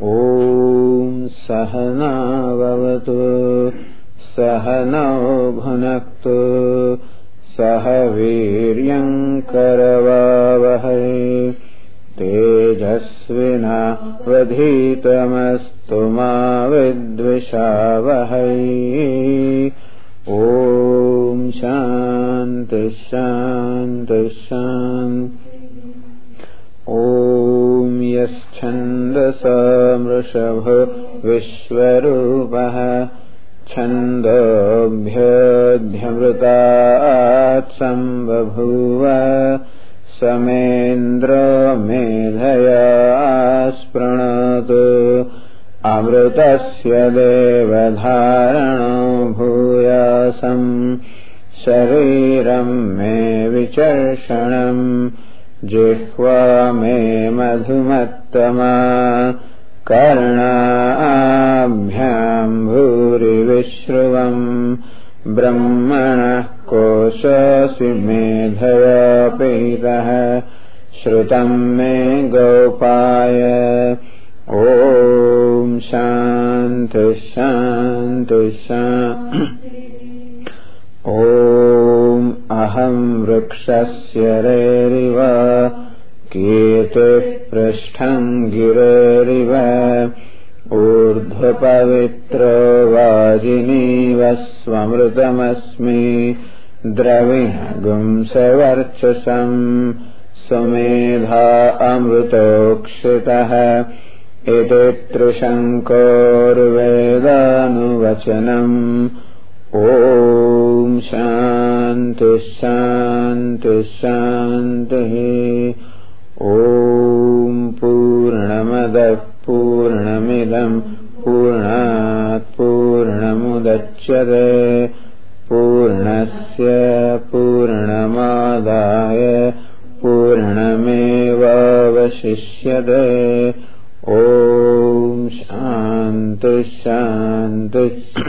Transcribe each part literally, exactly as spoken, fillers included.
ॐ सहना भवतु सहनौ भुनक्तु सह वीर्यं करवावहै तेजस्विनावधीतमस्तु मा विद्विषावहै। ॐ शान्ति शान्ति शान्ति। ॐ यश्छन्दसा वृषभो विश्वरूपः छन्दोभ्योऽध्यमृतात् सम्बभूव समेन्द्रो मेधया स्पृणोतु अमृतस्य देवधारणो भूयासम् शरीरं मे विचर्षणम् जिह्वा मे मधुमत्तमा कर्णाभ्यां भूरिविश्रुवम् ब्रह्मणः कोशोऽसि मेधया पीतः श्रुतं मे गोपाय। ॐ शान्ति शान्ति शान्ति। ॐ अहं वृक्षस्य रेरिव कीर्तिः पृष्ठं गिरेरिव ऊर्ध्वपवित्रो वाजिनीव स्वमृतमस्मि द्रविणगुंसवर्चसम् सुमेधा अमृतोक्षितः इति त्रिशङ्कोर्वेदानुवचनम्। ॐ शान्ति शान्ति शान्तिः। ॐ पूर्णमदः पूर्णमिदं पूर्णात् पूर्णमुदच्यते पूर्णस्य पूर्णमादाय पूर्णमेवावशिष्यते। ॐ शान्ति शान्ति।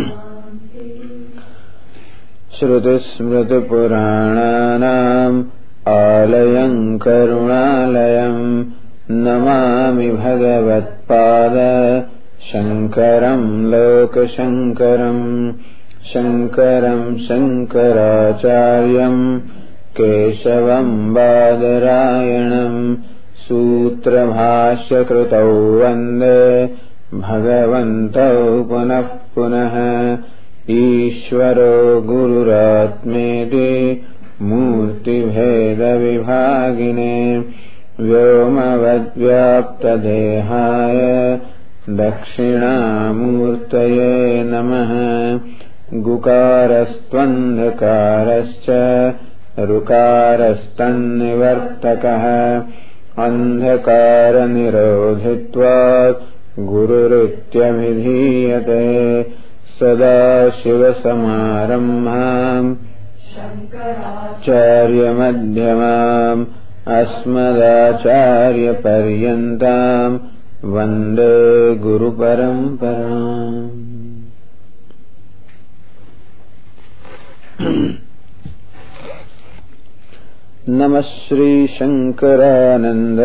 श्रुतिस्मृतिपुराणानाम् आलयं करुणालयं नमामि भगवत्पाद शङ्करं लोकशङ्करं शङ्करं शङ्कराचार्यं केशवं बादरायणं सूत्रभाष्यकृतौ वन्दे भगवन्तौ पुनः पुनः। ईश्वरो गुरुरात्मेति मूर्तिभेदविभागिने व्योमवद्व्याप्तदेहाय दक्षिणामूर्तये नमः। गुकारस्त्वन्धकारश्च ऋकारस्तन्निवर्तकः अन्धकारनिरोधित्वात् गुरुरित्यभिधीयते। सदाशिवसमारम्भाम् शङ्कराचार्यमध्यमाम् अस्मदाचार्यपर्यन्ताम् वन्दे गुरुपरम्पराम्। नमः श्री शंकरानंद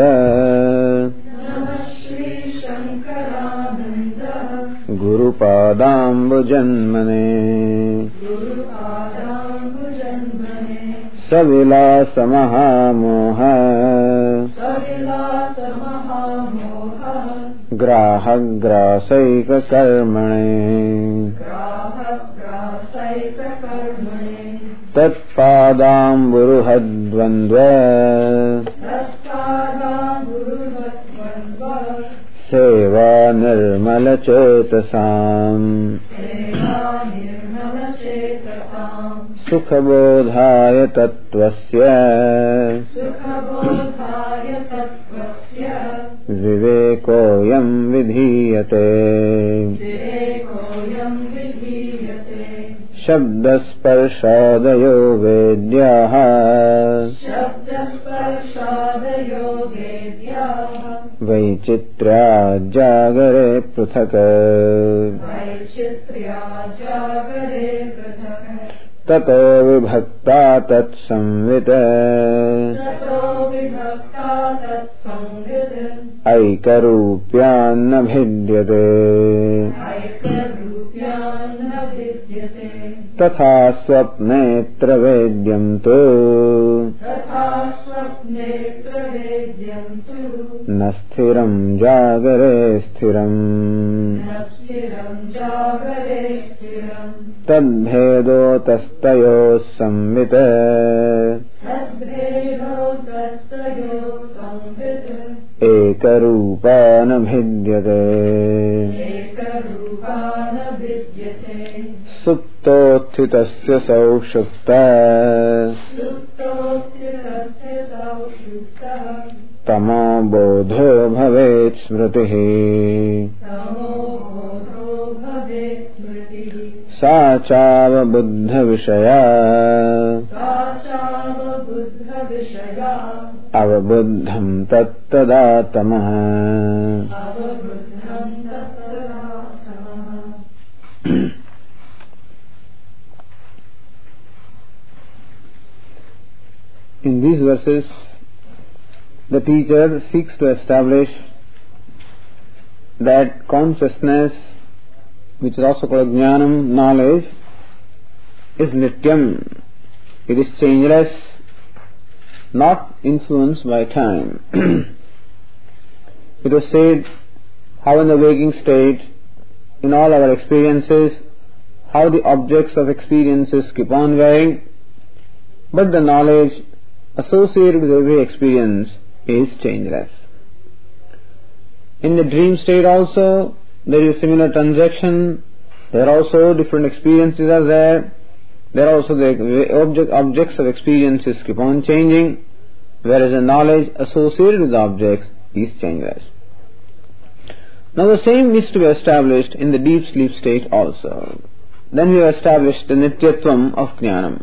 गुरुपादाम्बुजन्मने सविलासमहामोह ग्राहग्रासैककर्मणे तत्पादाम्बुरुहद्वन्द्व सेवा निर्मलचेतसाम् सुखबोधाय तत्त्वस्य विवेकोऽयं विधीयते। शब्दस्पर्शादयो वेद्याः वैचित्र्याजागरे पृथक् ततो विभक्ता तत्संवित् ऐकरूप्यान्न भिद्यते तथा स्वप्नेऽत्र वेद्यं तु न स्थिरं जागरे स्थिरम् तद्भेदोतस्तयोः संवित् एकरूपा न भिद्यते सुप्तोत्थितस्य सौषुप्तः तमो बोधो भवेत् स्मृतिः सा चावबुद्धविषया अवबुद्धं तत्तदा तमः। In these verses, the teacher seeks to establish that consciousness, which is also called jnanam, knowledge, is nityam. It is changeless, not influenced by time. It was said how in the waking state, in all our experiences, how the objects of experiences keep on varying, but the knowledge associated with every experience is changeless. In the dream state also, there is similar transaction. There are also different experiences are there. There are also the object, objects of experiences keep on changing, whereas the knowledge associated with the objects is changeless. Now the same needs to be established in the deep sleep state also. Then we have established the nityatvam of jnanam.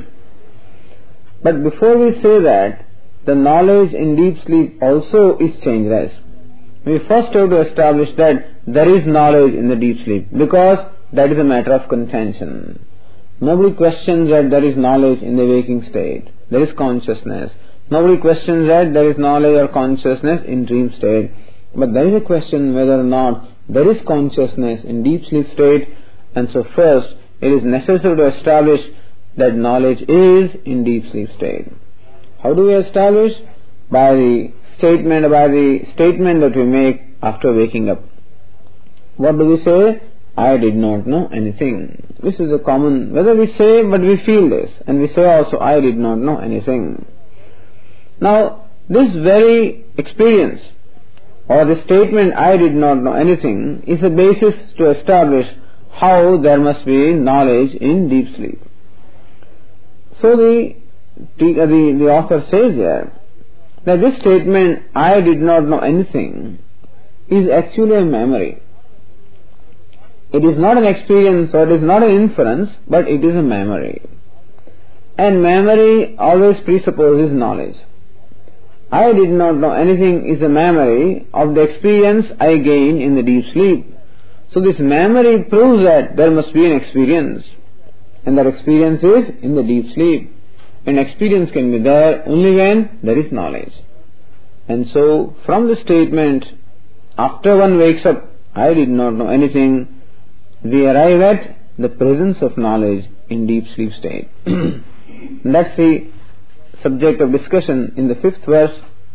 But before we say that the knowledge in deep sleep also is changeless, we first have to establish that there is knowledge in the deep sleep, because that is a matter of contention. Nobody questions that there is knowledge in the waking state. There is consciousness. Nobody questions that there is knowledge or consciousness in dream state. But there is a question whether or not there is consciousness in deep sleep state, and so first it is necessary to establish that knowledge is in deep sleep state. How do we establish? By the statement, by the statement that we make after waking up. What do we say? I did not know anything. This is a common, whether we say, but we feel this, and we say also, I did not know anything. Now, this very experience, or the statement, I did not know anything, is a basis to establish how there must be knowledge in deep sleep. So the, the, the author says here, that this statement, I did not know anything, is actually a memory. It is not an experience or it is not an inference, but it is a memory. And memory always presupposes knowledge. I did not know anything is a memory of the experience I gained in the deep sleep. So this memory proves that there must be an experience. And that experience is in the deep sleep. And experience can be there only when there is knowledge. And so from the statement, after one wakes up, I did not know anything, we arrive at the presence of knowledge in deep sleep state. That's the subject of discussion in the fifth verse.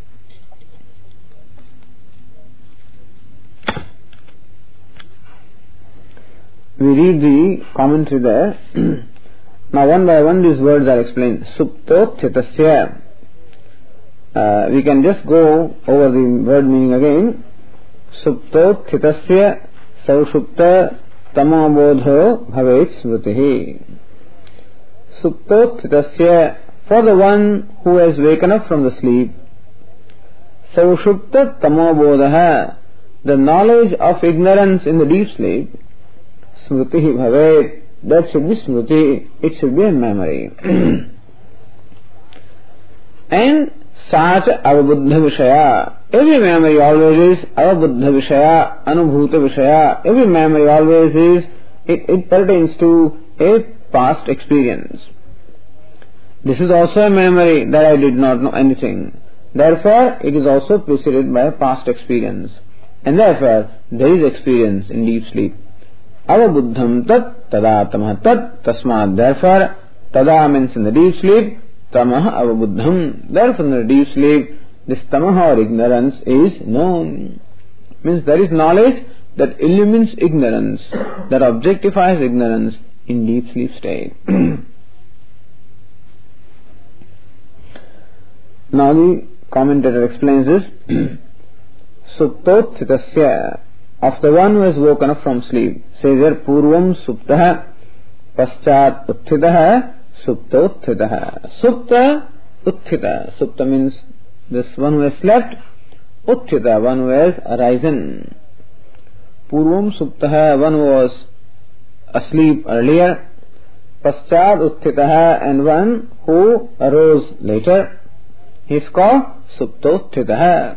We read the commentary there. Now one by one these words are explained. Suptothitasya. Uh, we can just go over the word meaning again. Suptothitasya saushupta tamabodho bhavet smritihi. Suptothitasya, for the one who has waken up from the sleep, saushupta tamabodha, the knowledge of ignorance in the deep sleep, smritihi bhavet, that should be smriti, it should be a memory. And sacha avabuddha vishaya, every memory always is avabuddha vishaya, anubhuta vishaya, every memory always is, it, it pertains to a past experience. This is also a memory that I did not know anything. Therefore, it is also preceded by past experience. And therefore, there is experience in deep sleep. Avabuddham tat tada tamah tat tasmat. Therefore, tada means in the deep sleep, tamah avabuddham. Therefore, in the deep sleep, this tamah or ignorance is known. Means there is knowledge that illumines ignorance, that objectifies ignorance in deep sleep state. Now the commentator explains this. Suptothitasya, of the one who has woken up from sleep. Says here, Purvam suptah, paschat utthitah, suptotthitah. Supta, utthita. Supta means this one who has slept. Utthita, one who has arisen. Purvam suptah, one who was asleep earlier. Paschat utthitah, and one who arose later. He is called suptotthitah.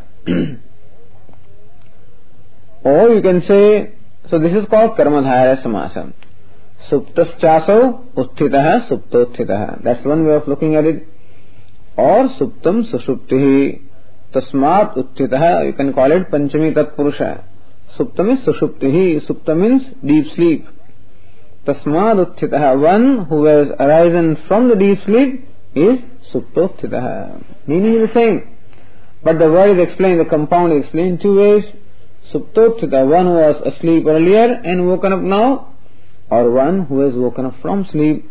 Or you can say, so this is called karmadhaya samasa. Suptaschaso utthitah suptotthitah. That's one way of looking at it. Or suptam sushuptihi tasmat utthitah. You can call it panchami tatpurusha. Suptam is sushuptihi. Supta means deep sleep. Tasmat utthitah. One who has arisen from the deep sleep is suptotthitah. Meaning is the same. But the word is explained, the compound is explained in two ways. Suptotthita, one who was asleep earlier and woken up now, or one who has woken up from sleep.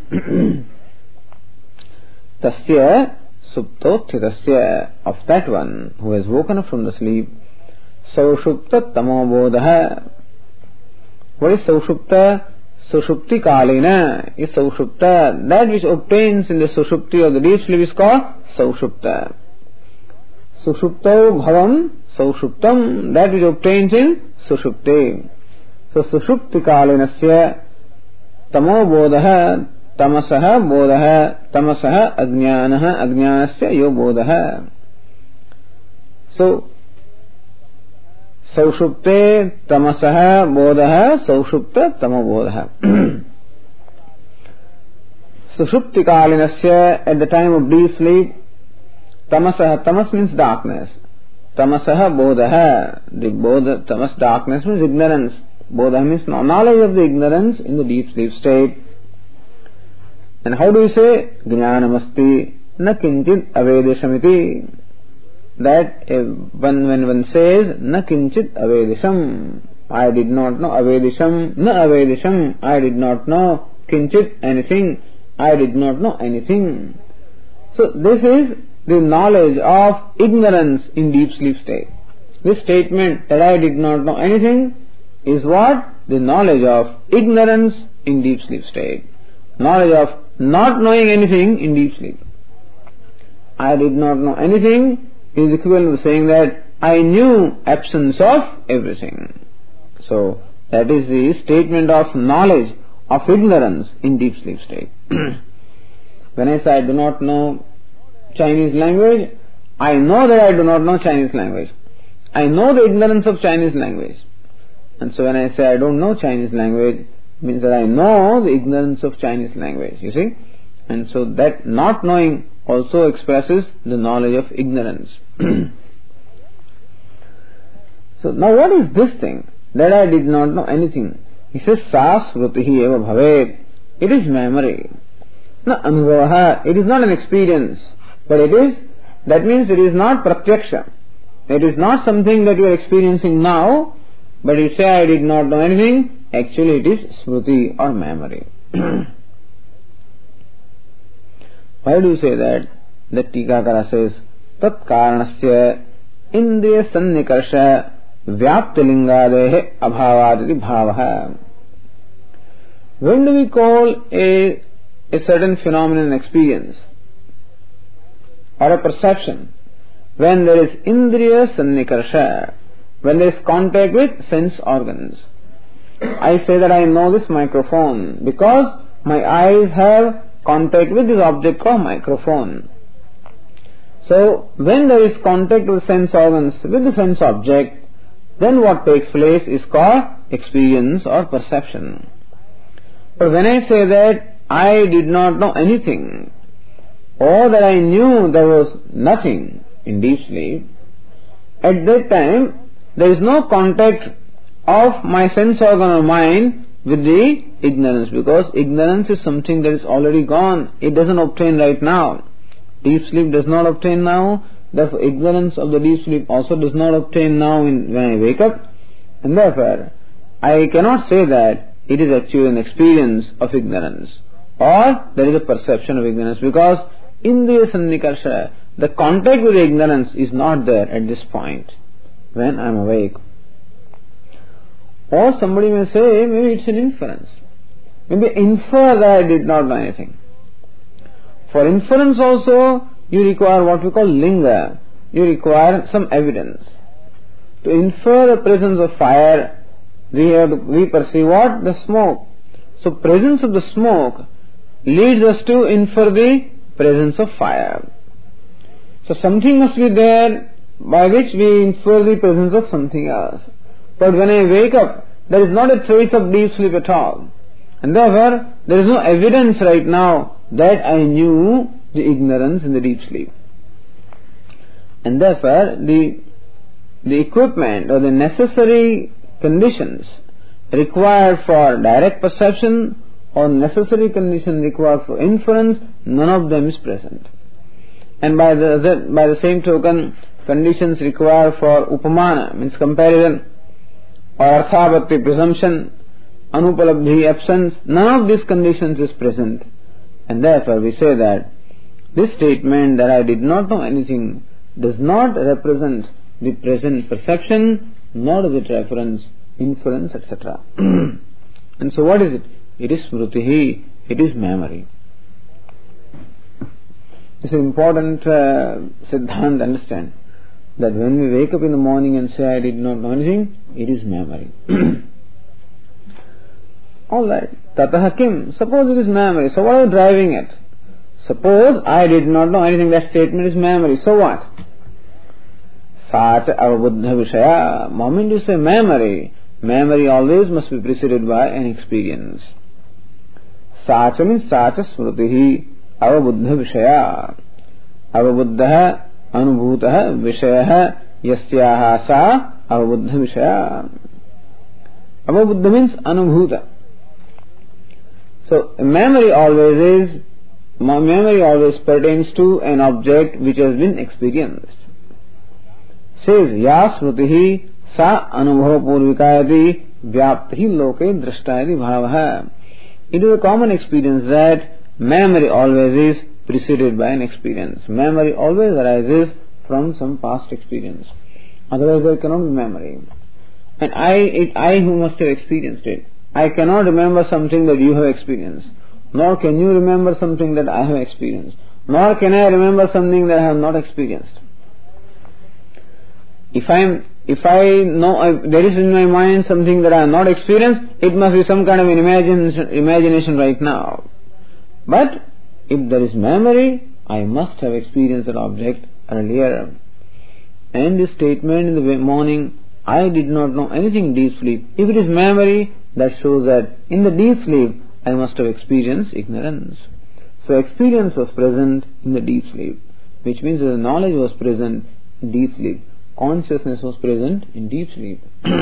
Tasya suptothitasya, of that one who has woken up from the sleep. Saushupta tamobodha. What is Saushupta? Sushupti kalina is Saushupta. That which obtains in the Sushupti of the deep sleep is called Saushupta. Sushupto bhavam Saushuptam, that which obtains in Sushupti. So Sushupti kalinasya tamo bodha, tamasaha bodha, tamasaha ajnanaha, ajnanasya yo bodha. So Saushupte tamasaha bodha, Saushupta tamo bodha. Sushupti kalinasya, at the time of deep sleep, tamasaha, tamas means darkness. Tamasaha bodha, the bodha, tamas darkness means ignorance. Bodha means knowledge of the ignorance in the deep sleep state. And how do you say? Jnanamasti na kinchit avedishamiti. That when, when one says na kinchit avedisham, I did not know avedisham, na avedisham, I did not know kinchit anything, I did not know anything. So this is the knowledge of ignorance in deep sleep state. This statement that I did not know anything is what? The knowledge of ignorance in deep sleep state. Knowledge of not knowing anything in deep sleep. I did not know anything is equivalent to saying that I knew absence of everything. So that is the statement of knowledge of ignorance in deep sleep state. When I say I do not know Chinese language, I know that I do not know Chinese language. I know the ignorance of Chinese language. And so when I say I don't know Chinese language, it means that I know the ignorance of Chinese language, you see. And so that not knowing also expresses the knowledge of ignorance. So now what is this thing? That I did not know anything. He says, Sa smrutihi eva bhavet. It is memory. Na anubhavaha. It is not an experience. But it is, that means it is not pratyaksha. It is not something that you are experiencing now, but you say I did not know anything, actually it is smruti or memory. Why do you say that? The Tikakara says, Tat karanasya indriya sannikarsha vyaptilingadehe abhavaditi bhavaha. When do we call a, a certain phenomenon experience or a perception? When there is indriya sannikarsha, when there is contact with sense organs. I say that I know this microphone because my eyes have contact with this object called microphone. So when there is contact with sense organs with the sense object, then what takes place is called experience or perception. But when I say that I did not know anything, or that I knew there was nothing, in deep sleep, at that time there is no contact of my sense organ or mind with the ignorance, because ignorance is something that is already gone. It doesn't obtain right now. Deep sleep does not obtain now. Therefore, ignorance of the deep sleep also does not obtain now in, when I wake up. And therefore, I cannot say that it is actually an experience of ignorance or there is a perception of ignorance, because indriya sannikarsha, the contact with ignorance is not there at this point when I am awake. Or somebody may say, maybe it's an inference. Maybe infer that I did not know anything. For inference also, you require what we call linga. You require some evidence. To infer the presence of fire, we have to, we perceive what? The smoke. So presence of the smoke leads us to infer the presence of fire. So something must be there by which we infer the presence of something else. But when I wake up, there is not a trace of deep sleep at all. And therefore, there is no evidence right now that I knew the ignorance in the deep sleep. And therefore, the, the equipment or the necessary conditions required for direct perception or necessary conditions required for inference, none of them is present. And by the, the by the same token, conditions required for upamana, means comparison, or arthabhakti, presumption, anupalabdhi, absence, none of these conditions is present. And therefore we say that this statement that I did not know anything does not represent the present perception, nor does it reference inference, et cetera. And so what is it? It is smrutihi, it is memory. This is important uh, siddhant to understand, that when we wake up in the morning and say I did not know anything, it is memory. Alright, tataha kim, suppose it is memory, so what are you driving at? Suppose I did not know anything, that statement is memory, so what? Sacha avabuddha vishaya, moment you say memory, memory always must be preceded by an experience. Sacha means sacha smrutihi, avabuddha vishaya. Avabuddha anubhutah vishayah yasyaha sa avabuddha vishaya. Avabuddha means anubhuta. So memory always is, memory always pertains to an object which has been experienced. Says ya smrutihi sa anubhava purvikayati vyapti loke drashtayati bhavaha. It is a common experience that memory always is preceded by an experience. Memory always arises from some past experience. Otherwise there cannot be memory. And I, it, I who must have experienced it. I cannot remember something that you have experienced. Nor can you remember something that I have experienced. Nor can I remember something that I have not experienced. If I am, if I know, uh, there is in my mind something that I have not experienced, it must be some kind of an imagination, imagination right now. But if there is memory, I must have experienced that object earlier. And this statement in the morning, I did not know anything in deep sleep. If it is memory, that shows that in the deep sleep, I must have experienced ignorance. So experience was present in the deep sleep, which means that the knowledge was present in deep sleep. Consciousness was present in deep sleep.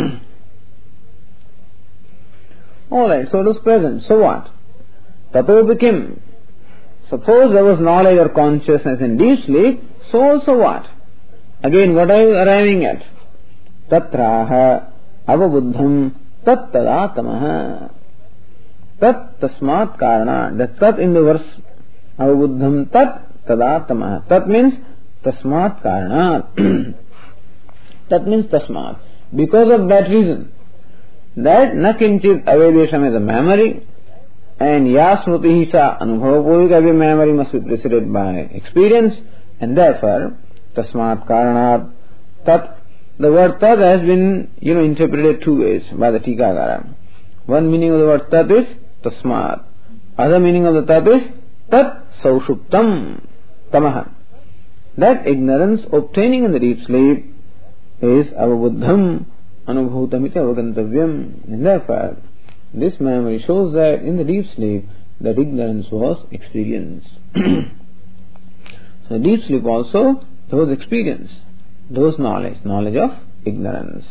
Alright, so it was present. So what? Tato became. Suppose there was knowledge or consciousness in deep sleep, so also what? Again, what are you arriving at? Tatraha avabuddham tat tadatamaha. Tat tasmat karana. The tat in the verse avabuddham tat tadatamaha. Tat means tasmat karana. That means tasmat. Because of that reason, that na kinchit avedesham is a memory, and ya smrutihi sa anubhavapurvika, every memory must be preceded by experience, and therefore tasmat karanat tat. The word tat has been, you know, interpreted two ways by the Tikakara. One meaning of the word tat is tasmat. Other meaning of the tat is tat saushuptam tamaha. That ignorance obtaining in the deep sleep is avabuddham anubhutamiti avagantavyam. And therefore, this memory shows that in the deep sleep, that ignorance was experienced. So deep sleep also those experience, those knowledge, knowledge of ignorance.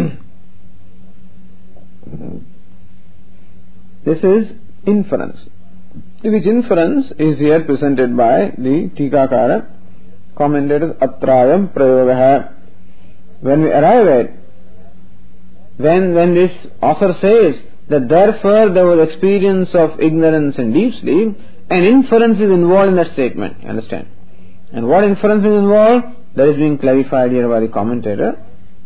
This is inference, which inference is here presented by the Tikakara, commented as Atrayam Prayogaha. When we arrive at, when, when this author says that therefore there was experience of ignorance and deep sleep, an inference is involved in that statement, you understand? And what inference is involved? That is being clarified here by the commentator.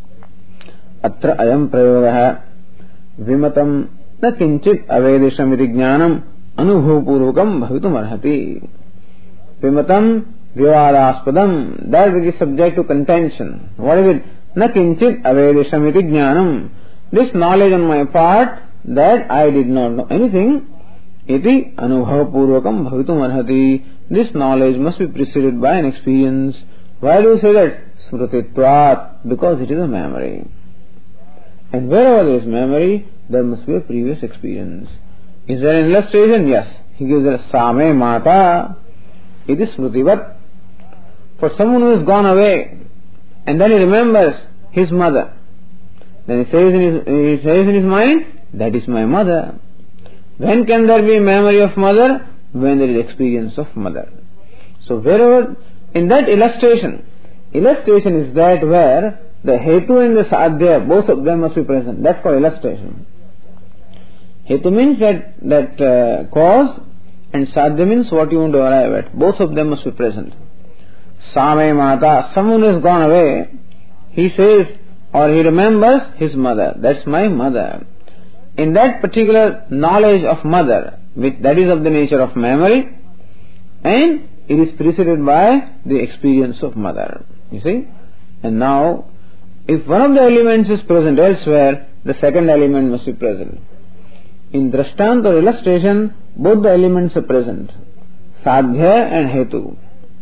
Atra ayam prayogaha vimatam na kinchit avedishamiti jnanam anubhupurukam bhavitum arhati. Vimatam vyavadaspadam, that which is subject to contention. What is it? Na kinchit avedishamiti jnanam. This knowledge on my part that I did not know anything, iti anubhavapurvakam bhavitum arhati. This knowledge must be preceded by an experience. Why do you say that? Smrititvat, because it is a memory. And wherever there is memory, there must be a previous experience. Is there an illustration? Yes. He gives a Same Mata. It is Smritivat. For someone who has gone away, and then he remembers his mother, then he says in his, he says in his mind, that is my mother. When can there be memory of mother? When there is experience of mother. So wherever, in that illustration, illustration is that where the Hetu and the Sadhya, both of them must be present. That's called illustration. Hetu means that, that uh, cause, and Sadhya means what you want to arrive at. Both of them must be present. Same Mata, someone who has gone away, he says, or he remembers his mother. That's my mother. In that particular knowledge of mother, which that is of the nature of memory, and it is preceded by the experience of mother. You see? And now, if one of the elements is present elsewhere, the second element must be present. In Drashtant or illustration, both the elements are present. Sadhya and Hetu.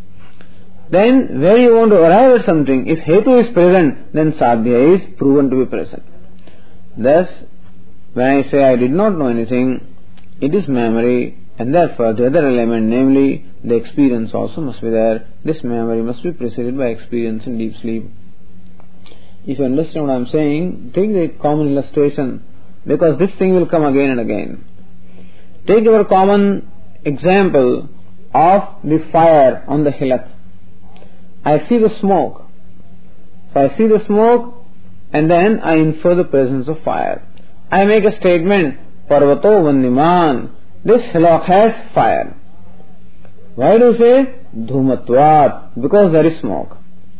Then, where you want to arrive at something, if Hetu is present, then Sadhya is proven to be present. Thus, when I say I did not know anything, it is memory, and therefore the other element, namely the experience also must be there. This memory must be preceded by experience in deep sleep. If you understand what I am saying, take the common illustration, because this thing will come again and again. Take our common example of the fire on the hillock. I see the smoke. So I see the smoke, and then I infer the presence of fire. I make a statement, Parvato Vandiman, this hillock has fire. Why do you say Dhumatvat? Because there is smoke.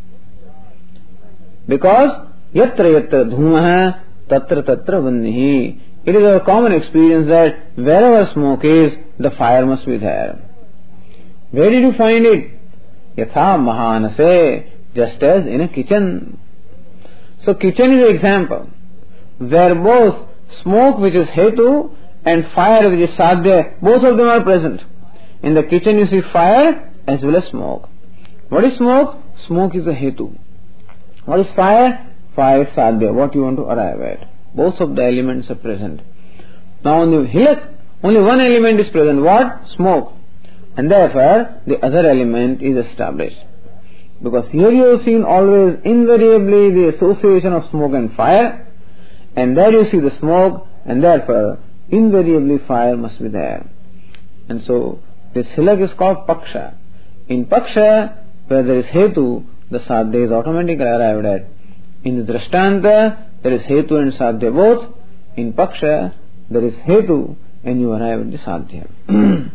Because Yatra Yatra Dhumaha Tatra Tatra Vandihi. It is a common experience that wherever smoke is, the fire must be there. Where did you find it? Yatha Mahanase, just as in a kitchen. So kitchen is an example where both smoke, which is Hetu, and fire, which is Sadhya, both of them are present. In the kitchen you see fire as well as smoke. What is smoke? Smoke is a Hetu. What is fire? Fire is Sadhya, what you want to arrive at. Both of the elements are present. Now on the hillock, only one element is present. What? Smoke. And therefore, the other element is established. Because here you have seen always invariably the association of smoke and fire, and there you see the smoke, and therefore invariably fire must be there. And so this hillock is called Paksha. In Paksha, where there is Hetu, the Sadhya is automatically arrived at. In the Drashtanta, there is Hetu and Sadhya both. In Paksha, there is Hetu, and you arrive at the Sadhya.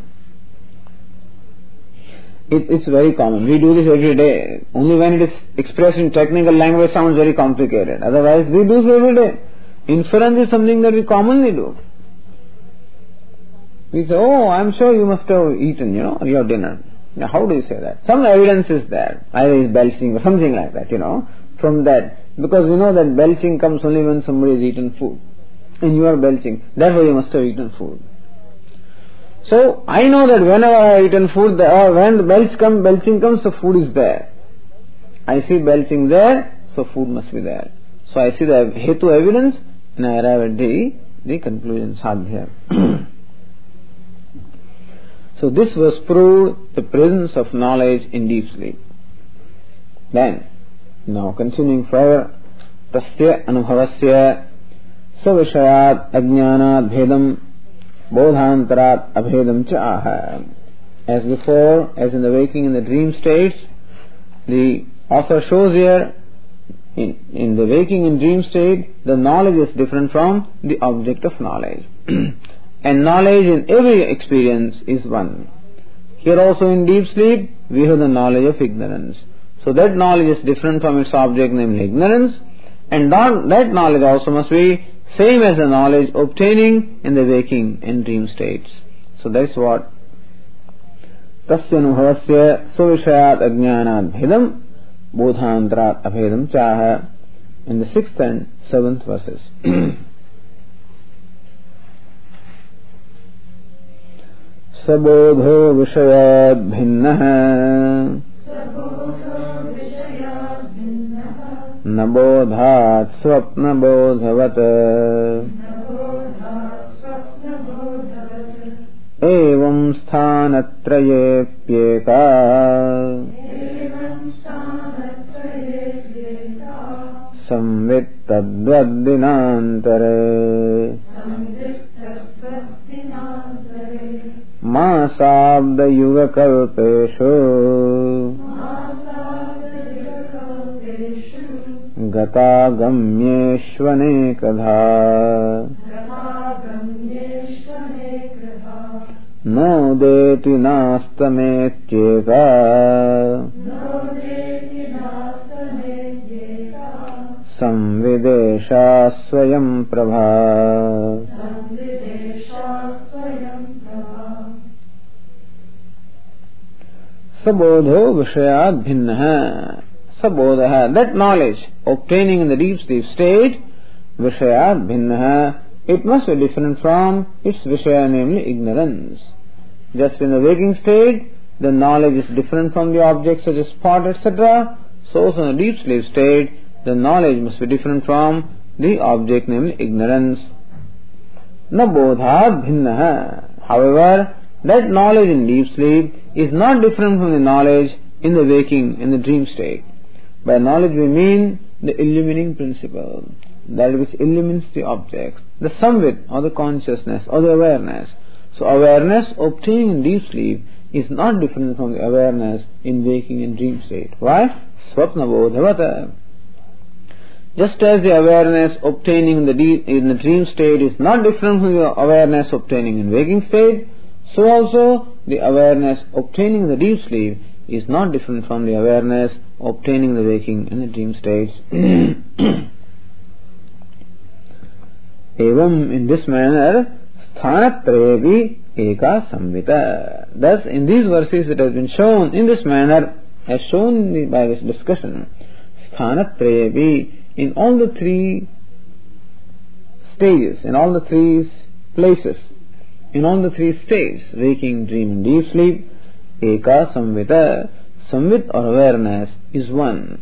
It, it's very common. We do this every day. Only when it is expressed in technical language, sounds very complicated. Otherwise, we do this every day. Inference is something that we commonly do. We say, oh, I'm sure you must have eaten, you know, your dinner. Now, how do you say that? Some evidence is there. Either is belching or something like that, you know, from that. Because we know that belching comes only when somebody has eaten food. And you are belching. Therefore, you must have eaten food. So, I know that whenever I have eaten food, or when the belch come, belching comes, the food is there. I see belching there, so food must be there. So, I see the Hetu evidence, and I arrive at the, the conclusion, Sadhya. So, this was proved the presence of knowledge in deep sleep. Then, now continuing further, tasya anubhavasya savishayat ajnanat bhedam bodhantarat abhedam cha aha. As before, as in the waking and the dream states, the author shows here, in, in the waking and dream state, the knowledge is different from the object of knowledge. And knowledge in every experience is one. Here also in deep sleep, we have the knowledge of ignorance. So that knowledge is different from its object, namely ignorance, and that knowledge also must be same as the knowledge obtaining in the waking and dream states. So that's what tasya anubhavasya savishayat ajnanat bhedam bodhantarat abhedam chaha in the sixth and seventh verses. Sabodho vishayat bhinnah nabodhat swapna bodhavat evam sthanatrayepyeka samvit tadvaddinantare masabda yuga kalpeshu gata gamyeshvanekadha no deti nastametyeka samvidesha swayam prabha. Sabodho vishayat bhinnah. Sabodha, that knowledge obtaining in the deep sleep state, vishayat bhinnah, it must be different from its vishaya, namely ignorance. Just in the waking state, the knowledge is different from the objects such as spot, et cetera. So also in the deep sleep state, the knowledge must be different from the object, namely ignorance. Na bodhat bhinnah. However, that knowledge in deep sleep is not different from the knowledge in the waking, in the dream state. By knowledge we mean the illumining principle, that which illumines the object, the samvit or the consciousness or the awareness. So awareness obtained in deep sleep is not different from the awareness in waking and dream state. Why? Swapna bodhavata. Just as the awareness obtaining in the, deep, in the dream state is not different from the awareness obtaining in waking state, so also the awareness obtaining in the deep sleep is not different from the awareness obtaining the waking and the dream states. Evam, in this manner, sthanatrayevi eka samvita. Thus, in these verses it has been shown in this manner, as shown by this discussion, sthanatrayevi, in all the three stages, in all the three places, in all the three states, waking, dream and deep sleep, eka samvita, samvit or awareness is one.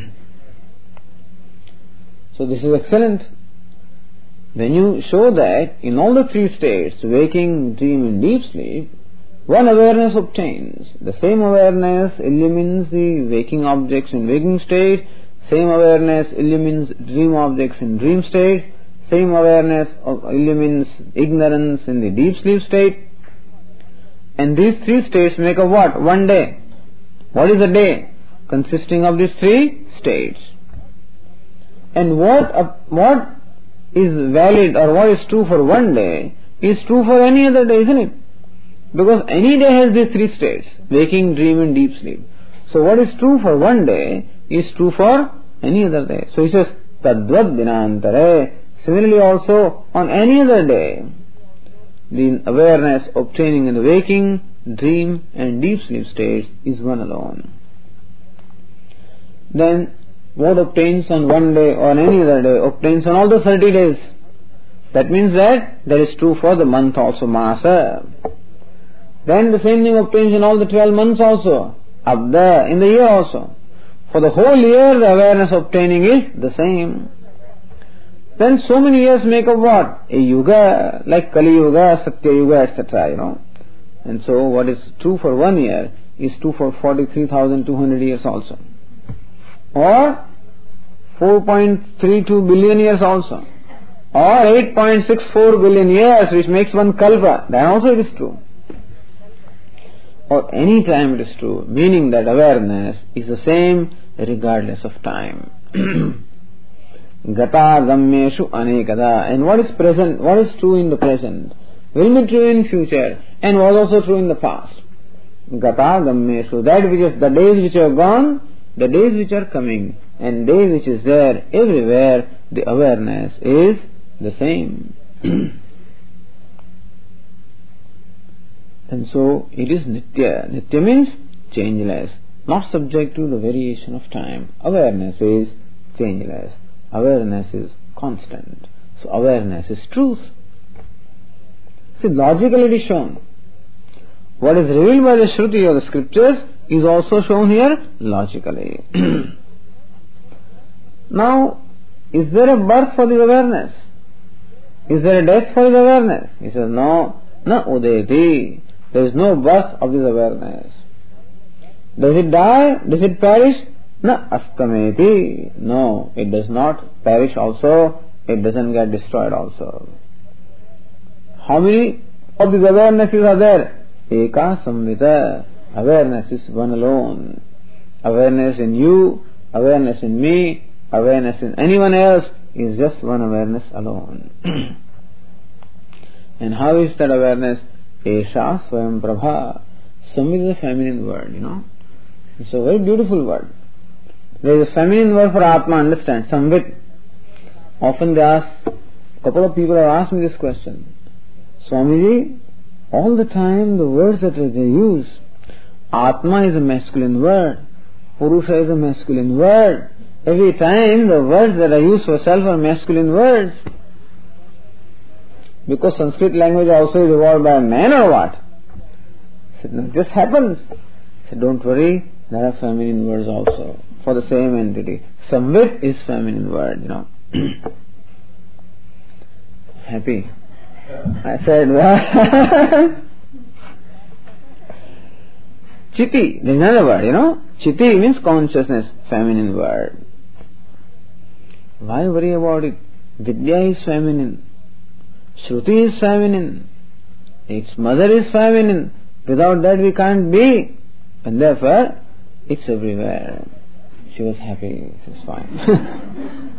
So this is excellent. When you show that in all the three states, waking, dream and deep sleep, one awareness obtains. The same awareness illumines the waking objects in waking state, same awareness illumines dream objects in dream state, same awareness illumines ignorance in the deep sleep state. And these three states make up what? One day. What is a day? Consisting of these three states. And what, uh, what is valid or what is true for one day is true for any other day, isn't it? Because any day has these three states, waking, dream and deep sleep. So what is true for one day is true for any other day. So he says, tadvad dinantare. Similarly also, on any other day, the awareness obtaining in the waking, dream and deep sleep states is one alone. Then, what obtains on one day or on any other day obtains on all the thirty days. That means that that is true for the month also, Masa. Then the same thing obtains in all the twelve months also, Abda, in the year also. For the whole year the awareness obtaining is the same. Then so many years make up what? A yuga, like Kali Yuga, Satya Yuga, et cetera, you know. And so what is true for one year is true for forty-three thousand two hundred years also. or four point three two billion years also, or eight point six four billion years, which makes one kalpa, then also it is true. Or any time it is true, meaning that awareness is the same regardless of time. Gata gammeshu anekada. And what is present, what is true in the present, will be true in future, and was also true in the past. Gata gammeshu, that which is the days which are gone, the days which are coming, and day which is there, everywhere the awareness is the same. And so it is nitya. Nitya means changeless, not subject to the variation of time. Awareness is changeless. Awareness is constant. So awareness is truth. See, logically it is shown. What is revealed by the Shruti or the scriptures is also shown here logically. Now, is there a birth for this awareness? Is there a death for this awareness? He says, no, na udeti. There is no birth of this awareness. Does it die? Does it perish? Na astameti. No, it does not perish also. It doesn't get destroyed also. How many of these awarenesses are there? Eka samvita. Awareness is one alone. Awareness in you, awareness in me, awareness in anyone else is just one awareness alone. And how is that awareness? Esha Swayam Prabha. Samvit is a feminine word, you know. It's a very beautiful word. There is a feminine word for Atma, understand? Samvit. Often they ask, a couple of people have asked me this question. Swamiji, all the time the words that they use, Atma is a masculine word, Purusha is a masculine word. Every time the words that are used for self are masculine words. Because Sanskrit language also is evolved by a man or what? I said, no, it just happens. I said, don't worry, there are feminine words also for the same entity. Samvit is feminine word, you know. Happy. I said, well, Chiti, there is another word, you know. Chiti means consciousness, feminine word. Why worry about it? Vidya is feminine. Shruti is feminine. Its mother is feminine. Without that we can't be. And therefore, it's everywhere. She was happy. It's fine.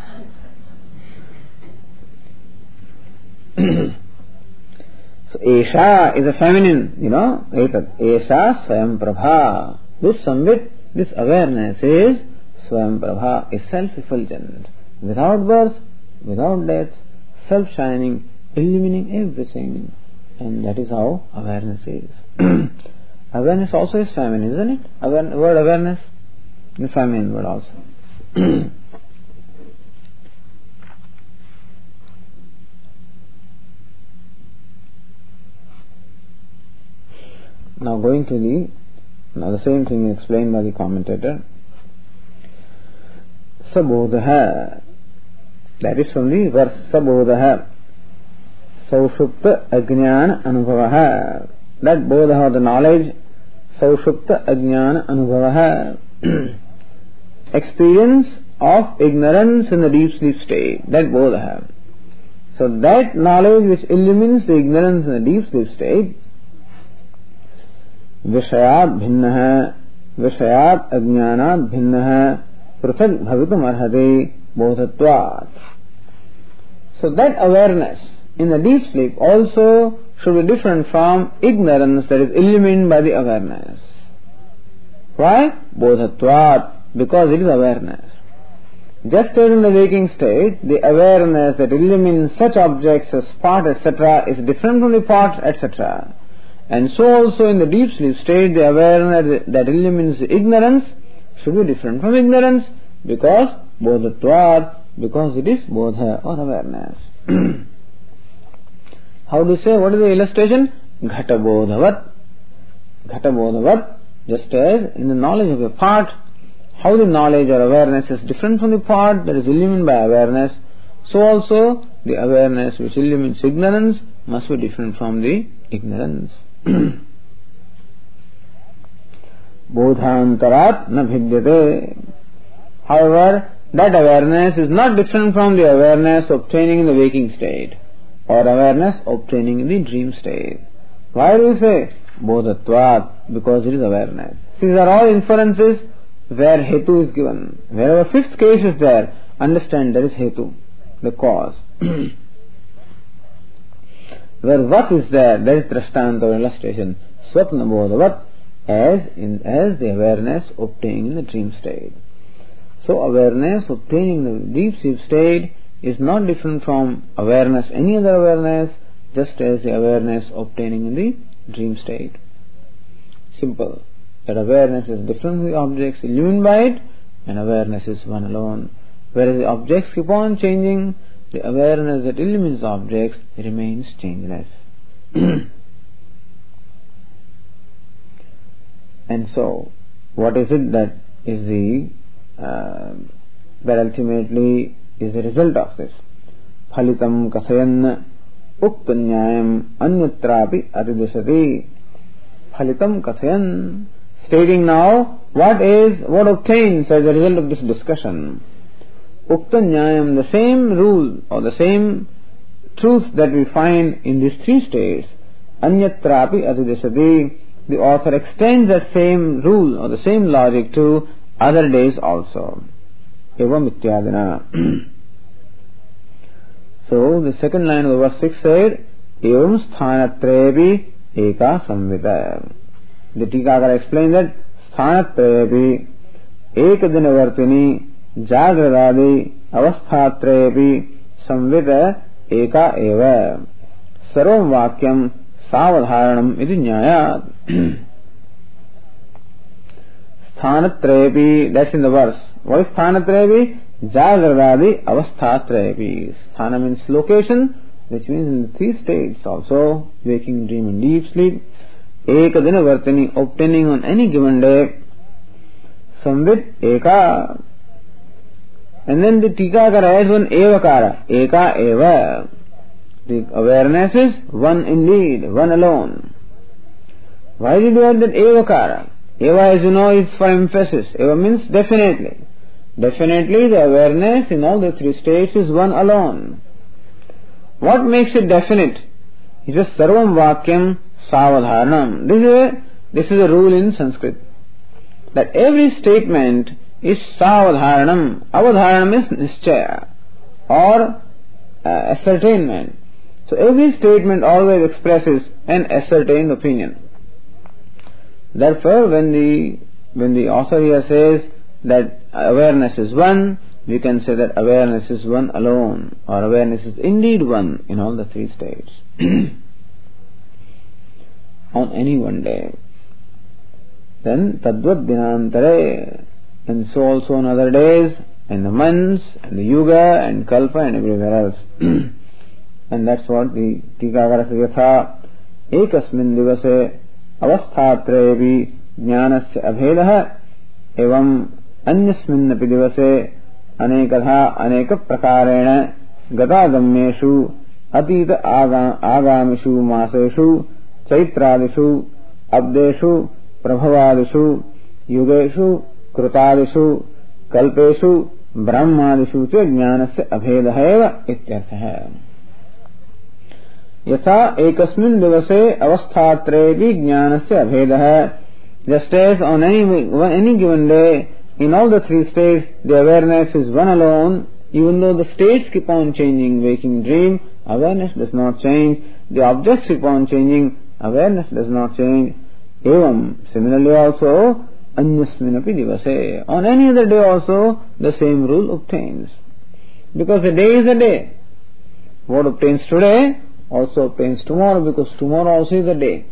So, Esha is a feminine, you know. Esha Swayam Prabha. This samvit, this awareness is Swayam Prabha, is self-effulgent. Without birth, without death, self-shining, illumining everything. And that is how awareness is. Awareness also is feminine, isn't it? Aware, word awareness, the feminine word also. Now going to the, now the same thing explained by the commentator. Sabodha, that is from the verse Sabodha, Saushupta Ajnana Anubhavaha. That Bodha, the knowledge, Saushupta Ajnana Anubhavaha, experience of ignorance in the deep sleep state, that Bodha. So that knowledge which illumines the ignorance in the deep sleep state, Vishayat Bhinnaha, Vishayat Ajnanat Bhinnaha, Prithak Bhavitum Arhate Bodhatvat. So that awareness in the deep sleep also should be different from ignorance that is illumined by the awareness. Why? Bodhatvat, because it is awareness. Just as in the waking state, the awareness that illumines such objects as pot, et cetera is different from the pot, et cetera. And so also in the deep sleep state, the awareness that illumines the ignorance should be different from ignorance, because bodhatvat, because it is bodha or awareness. How do you say? What is the illustration? Ghata bodhavat. Ghata bodhavat, just as in the knowledge of a part, how the knowledge or awareness is different from the part that is illumined by awareness, so also the awareness which illumines ignorance must be different from the ignorance. Bodhantarat na bhidyate. However, that awareness is not different from the awareness obtaining in the waking state or awareness obtaining in the dream state. Why do you say bodhatvat? Because it is awareness. These are all inferences where hetu is given. Wherever fifth case is there, understand there is hetu, the cause. Where vat is there, there is drashtanta or illustration. Swapna bodhavat, as in as the awareness obtaining in the dream state. So awareness obtaining in the deep sleep state is not different from awareness, any other awareness, just as the awareness obtaining in the dream state. Simple. That awareness is different from the objects illumined by it, and awareness is one alone. Whereas the objects keep on changing, the awareness that illumines the objects remains changeless. And so, what is it that is the uh, that ultimately is the result of this? Phalitam kasayan uktanyayam anyatrapi adidasati. Phalitam kasayan, stating now what is, what obtains as a result of this discussion. Uktanyayam, the same rule or the same truth that we find in these three states, anyatrapi adidasati. The author extends that same rule or the same logic to other days also. Evam ityadina. So the second line of verse six said, Evam sthanatrevi eka samvita. The Tikakara explained that sthanatrevi ekadinavartini jagradadi avasthatrevi samvita eka eva. Sarvam vakyam savadharanam iti nyayat. Sthanatrevi, that's in the verse. What is sthanatrevi? Jagradadi avasthatrevi. Sthana means location, which means in the three states also, waking, dream and deep sleep. Ekadina vartini, obtaining on any given day. Samvit eka. And then the Tikakara adds one evakara. Eka eva. The awareness is one indeed, one alone. Why did you add that evakara? Eva, as you know, is for emphasis. Eva means definitely. Definitely the awareness in all the three states is one alone. What makes it definite? It is sarvam vakyam savadharanam. This is a, this is a rule in Sanskrit. That every statement is savadharanam. Avadharanam is nischaya or uh, ascertainment. So every statement always expresses an ascertained opinion. Therefore, when the when the author here says that awareness is one, we can say that awareness is one alone, or awareness is indeed one in all the three states. On any one day. Then tadvat dinantare, and so also on other days, and the months, and the yuga, and kalpa, and everywhere else. And that's what the Tikakara says, yatha ekasmin divase avasthatrevi jnanasya abhedah evam anyasminnapi divase anekadha aneka prakarena gatagamyeshu atita agamishu maseshu chaitradishu abdeshu prabhavadishu yugeshu krutadishu kalpeshu brahmadishu च ज्ञानस्य अभेदः एव इत्यर्थः. यथा एकस्मिन् दिवसे अवस्थात्रेऽपि ज्ञानस्य अभेदः. Just as on any any given day, in all the three states, the awareness is one alone. Even though the states keep on changing, waking, dream, awareness does not change. The objects keep on changing, awareness does not change. Evam, similarly also, anyasminapi divase. On any other day also, the same rule obtains. Because a day is a day. What obtains today also obtains tomorrow, because tomorrow also is a day.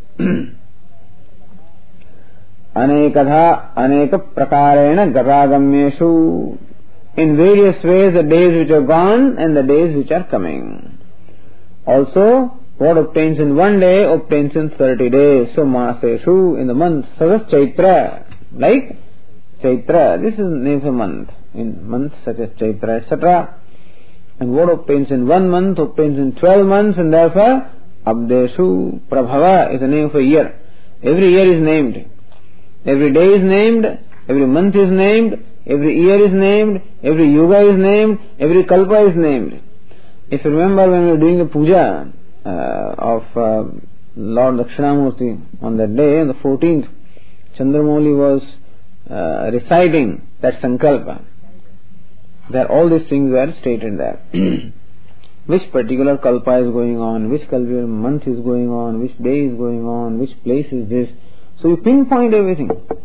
Anekadha aneka prakarena gatagamyeshu. In various ways, the days which are gone and the days which are coming. Also, what obtains in one day obtains in thirty days. So maseshu, in the month, such as Chaitra, like Chaitra, this is the name of a month. In months such as Chaitra, et cetera. And what obtains in one month obtains in twelve months, and therefore Abdeshu Prabhava is the name of a year. Every year is named. Every day is named, every month is named, Every year is named, every yuga is named, every kalpa is named. If you remember when we were doing the puja uh, of uh, Lord Dakshinamurti on that day, on the fourteenth, Chandramouli was uh, reciting that sankalpa. There all these things were stated there. Which particular kalpa is going on, which particular month is going on, which day is going on, which place is this. So you pinpoint everything.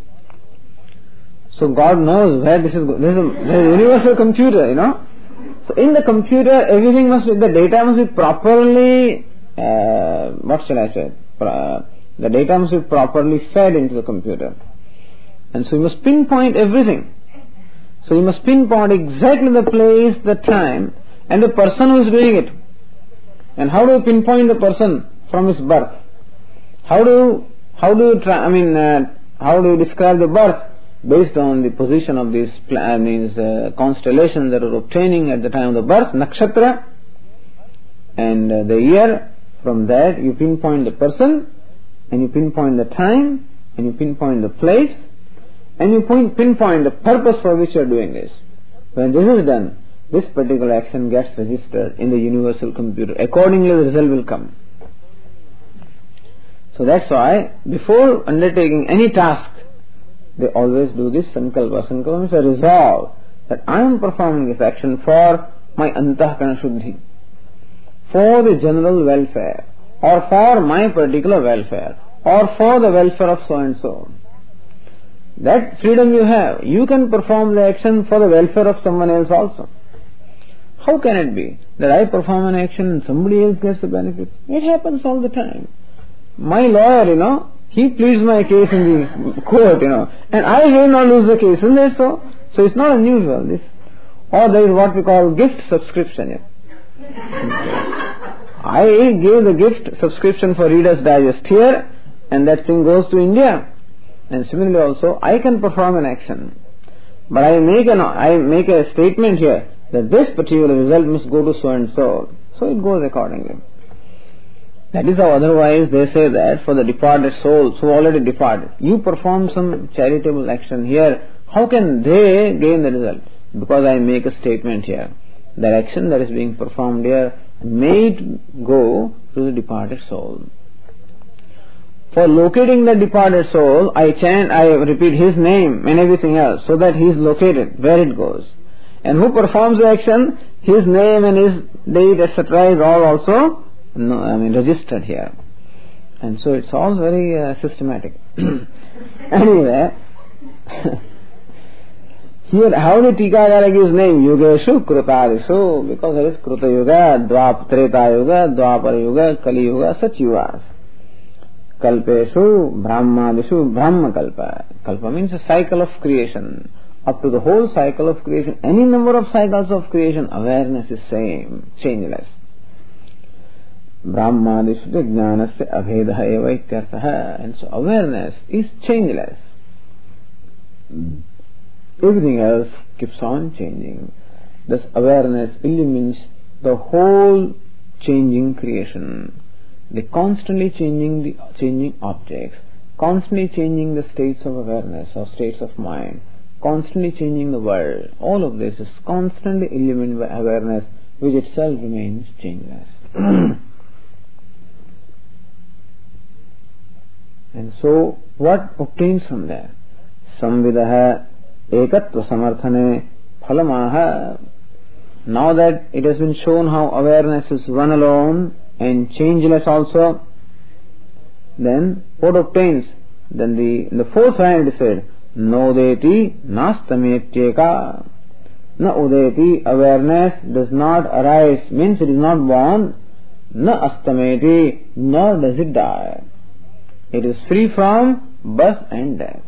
So God knows where this is going. This is a, this is a universal computer, you know. So in the computer, everything must be, the data must be properly, uh, what shall I say, uh, the data must be properly fed into the computer. And so you must pinpoint everything. So you must pinpoint exactly the place, the time, and the person who is doing it. And how do you pinpoint the person from his birth? How do you, how do you try, I mean, uh, how do you describe the birth? Based on the position of these uh, means uh, constellations that are obtaining at the time of the birth, nakshatra, and uh, the year. From that you pinpoint the person, and you pinpoint the time, and you pinpoint the place, and you point, pinpoint the purpose for which you are doing this. When this is done, this particular action gets registered in the universal computer. Accordingly, the result will come. So that's why before undertaking any task, they always do this sankalpa. Sankalpa means a resolve that I am performing this action for my antahkarana shuddhi, for the general welfare, or for my particular welfare, or for the welfare of so and so. That freedom you have. You can perform the action for the welfare of someone else also. How can it be that I perform an action and somebody else gets the benefit? It happens all the time. My lawyer, you know, he pleads my case in the court, you know, and I will not lose the case, isn't that so? So it's not unusual, this. Or there is what we call gift subscription. Yeah. I give the gift subscription for Reader's Digest here, and that thing goes to India. And similarly also, I can perform an action, but I make an I make a statement here that this particular result must go to so and so. So it goes accordingly. That is how otherwise they say that for the departed souls who already departed, you perform some charitable action here, how can they gain the result? Because I make a statement here. That action that is being performed here may it go to the departed soul. For locating the departed soul, I chant, I repeat his name and everything else so that he is located where it goes. And who performs the action, his name and his date, et cetera is all also No, I mean registered here, and so it's all very uh, systematic. Anyway, here how did Tikakara give his name? Yugeshu Krutadishu, because there is Kruta Yuga, Dwap Treta Yuga, Dwapara Yuga, Kali Yuga, such yugas. Kalpeshu, Brahmadishu, Brahma Kalpa. Kalpa means a cycle of creation. Up to the whole cycle of creation, any number of cycles of creation, awareness is same, changeless. Brahmadishu jnanasya abhedaha eva ityarthaha. And so awareness is changeless. Everything else keeps on changing. Thus awareness illumines the whole changing creation. They constantly changing the changing objects, constantly changing the states of awareness or states of mind, constantly changing the world. All of this is constantly illuminated by awareness, which itself remains changeless. And so, what obtains from there? Samvidaha ekatva samarthane phalamaha. Now that it has been shown how awareness is one alone and changeless also, then what obtains? Then the in the fourth line it said, Nodeti nastametyeka. Na udeti, awareness does not arise, means it is not born. Na astameti, nor does it die. It is free from birth and death.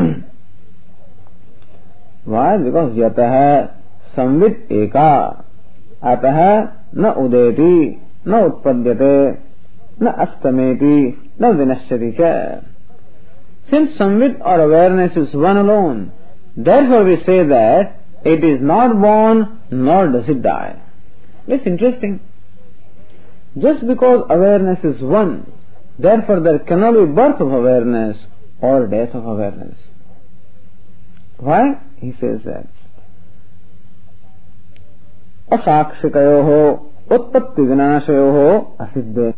Why? Because yataha samvit eka, ataha na udeti, na utpadyate, na astameti, na vinashyati cha. Since samvit or awareness is one alone, therefore we say that it is not born nor does it die. It's interesting. Just because awareness is one, therefore there cannot be birth of awareness or death of awareness. Why? he says that. Asakshikayoho utpatti vinashayoho asiddhe.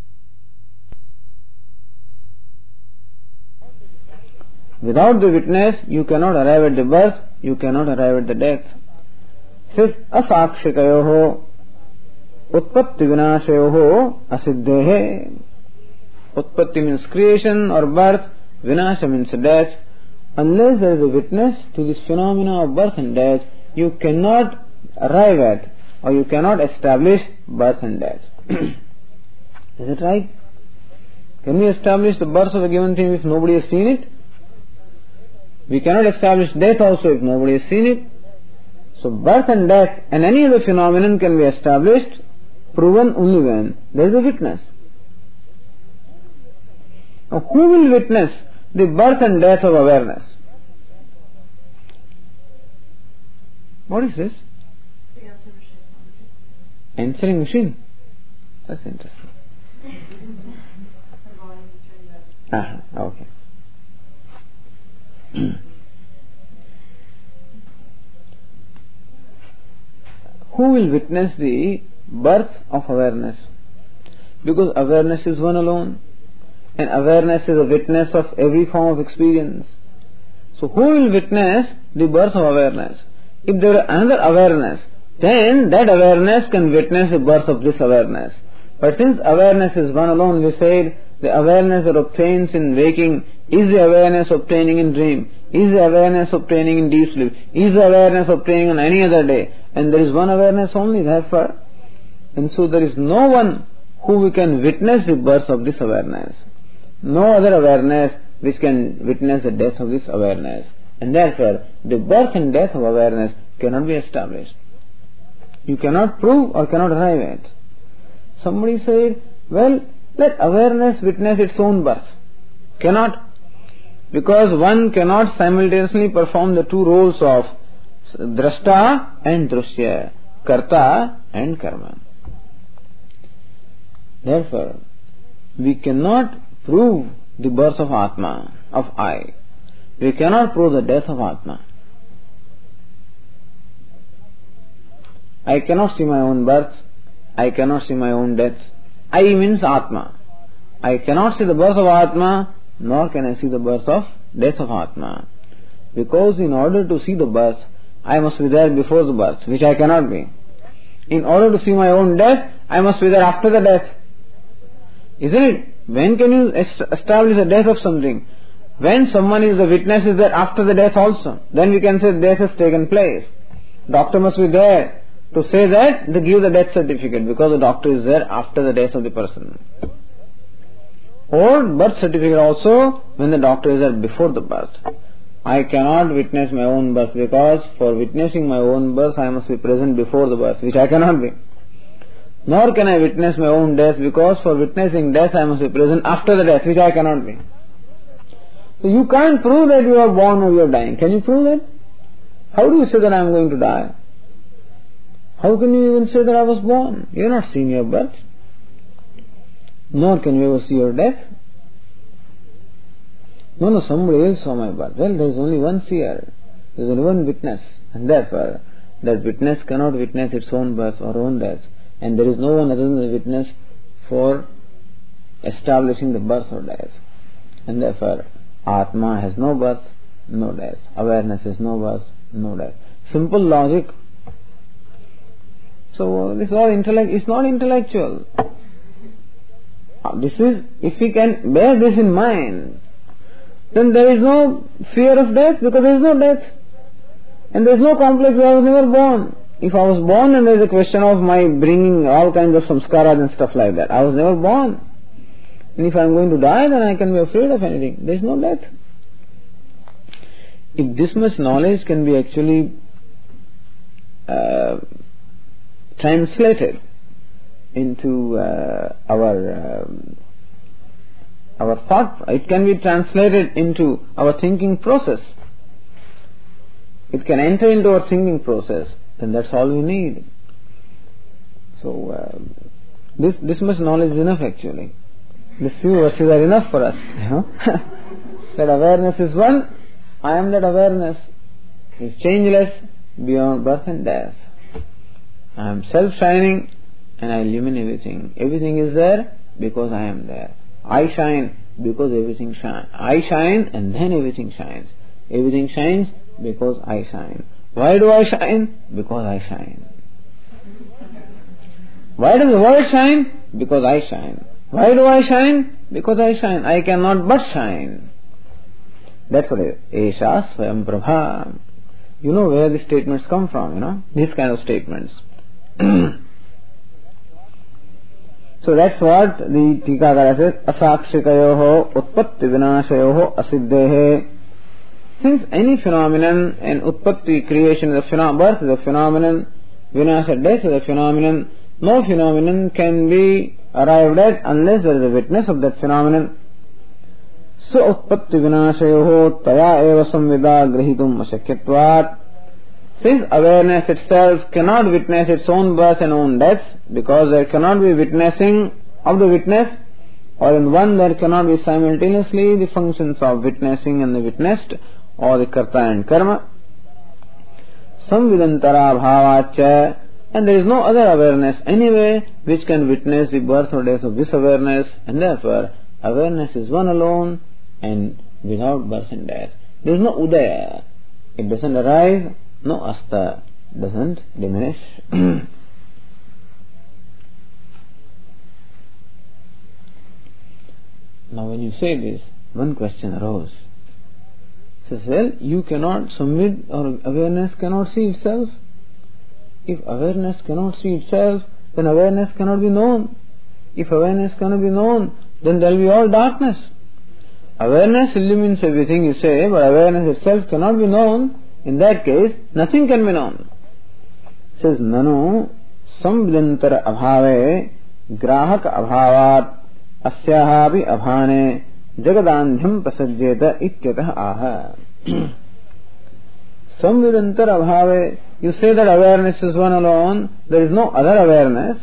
Without the witness, you cannot arrive at the birth, you cannot arrive at the death. It says, asakshikayoho utpatti vinashayoho asiddhehe. Utpatti means creation or birth, vinasha means death. Unless there is a witness to this phenomena of birth and death, you cannot arrive at or you cannot establish birth and death. Is it right? Can we establish the birth of a given thing if nobody has seen it? We cannot establish death also if nobody has seen it. So birth and death and any other phenomenon can be established, proven only when there is a witness. Now who will witness the birth and death of awareness? What is this? Answering machine. That's interesting. Ah, okay. Who will witness the birth of awareness? Because awareness is one alone, and awareness is a witness of every form of experience. So who will witness the birth of awareness? If there is another awareness, then that awareness can witness the birth of this awareness. But since awareness is one alone, we said the awareness that obtains in waking is the awareness obtaining in dream, is the awareness obtaining in deep sleep, is the awareness obtaining on any other day, and there is one awareness only, therefore. And so there is no one who we can witness the birth of this awareness. No other awareness which can witness the death of this awareness. And therefore, the birth and death of awareness cannot be established. You cannot prove or cannot arrive at. Somebody said, well, let awareness witness its own birth. Cannot. Because one cannot simultaneously perform the two roles of drashta and drushya, karta and karma. Therefore, we cannot prove the birth of Atma, of I. We cannot prove the death of Atma. I cannot see my own birth. I cannot see my own death. I means Atma. I cannot see the birth of Atma, nor can I see the birth of death of Atma. Because in order to see the birth, I must be there before the birth, which I cannot be. In order to see my own death, I must be there after the death. Isn't it? When can you establish the death of something? When someone is the witness is there after the death also. Then we can say death has taken place. Doctor must be there to say that, they give the death certificate, because the doctor is there after the death of the person. Or birth certificate also, when the doctor is there before the birth. I cannot witness my own birth, because for witnessing my own birth I must be present before the birth, which I cannot be. Nor can I witness my own death, because for witnessing death I must be present after the death, which I cannot be. So you can't prove that you are born or you are dying. Can you prove that? How do you say that I am going to die? How can you even say that I was born? You have not seen your birth. Nor can you ever see your death. No, no, somebody else saw my birth. Well, there is only one seer. There is only one witness. And therefore, that witness cannot witness its own birth or own death. And there is no one other than the witness for establishing the birth or death. And therefore, Atma has no birth, no death. Awareness has no birth, no death. Simple logic. So this is all intellect. It's not intellectual. This is, if we can bear this in mind, then there is no fear of death, because there is no death. And there is no complex, I was never born. If I was born, then there is a question of my bringing all kinds of samskaras and stuff like that. I was never born. And if I am going to die, then I can be afraid of anything. There is no death. If this much knowledge can be actually uh, translated into uh, our um, our thought, it can be translated into our thinking process. It can enter into our thinking process, then that's all we need. So uh, this this much knowledge is enough actually. These few verses are enough for us, you know. That awareness is one, I am that awareness. is changeless beyond birth and death. I am self-shining and I illumine everything. Everything is there because I am there. I shine because everything shines. I shine and then everything shines. Everything shines because I shine. Why do I shine? Because I shine. Why does the world shine? Because I shine. Why do I shine? Because I shine. I cannot but shine. That's what it is. Esha Swayam Prabha. You know where these statements come from, you know? These kind of statements. So that's what the Tikakara says. Asakshikayoho utpatti vinashayoho asiddhehe. Since any phenomenon and utpatti, creation is a phenomenon, birth is a phenomenon, vinasha, death is a phenomenon, no phenomenon can be arrived at unless there is a witness of that phenomenon. So utpatti vinashayoho taya eva samvida grahitum ashakyatvat. Since awareness itself cannot witness its own birth and own death, because there cannot be witnessing of the witness, or in one there cannot be simultaneously the functions of witnessing and the witnessed, or the karta and karma. Samvidantara bhavacha, and there is no other awareness anyway which can witness the birth or death of this awareness, and therefore awareness is one alone and without birth and death. There is no udaya. It doesn't arise. No asta, doesn't diminish. Now when you say this, one question arose. Says, well, you cannot, samvid or awareness cannot see itself. If awareness cannot see itself, then awareness cannot be known. If awareness cannot be known, then there will be all darkness. Awareness illumines everything, you say, but awareness itself cannot be known. In that case, nothing can be known. It says, Nanu samvidantara abhave grahaka abhavat asyahapi abhane jagadandhyam prasajjeta ityatah aha. Samvidantara abhave, you say that awareness is one alone, there is no other awareness.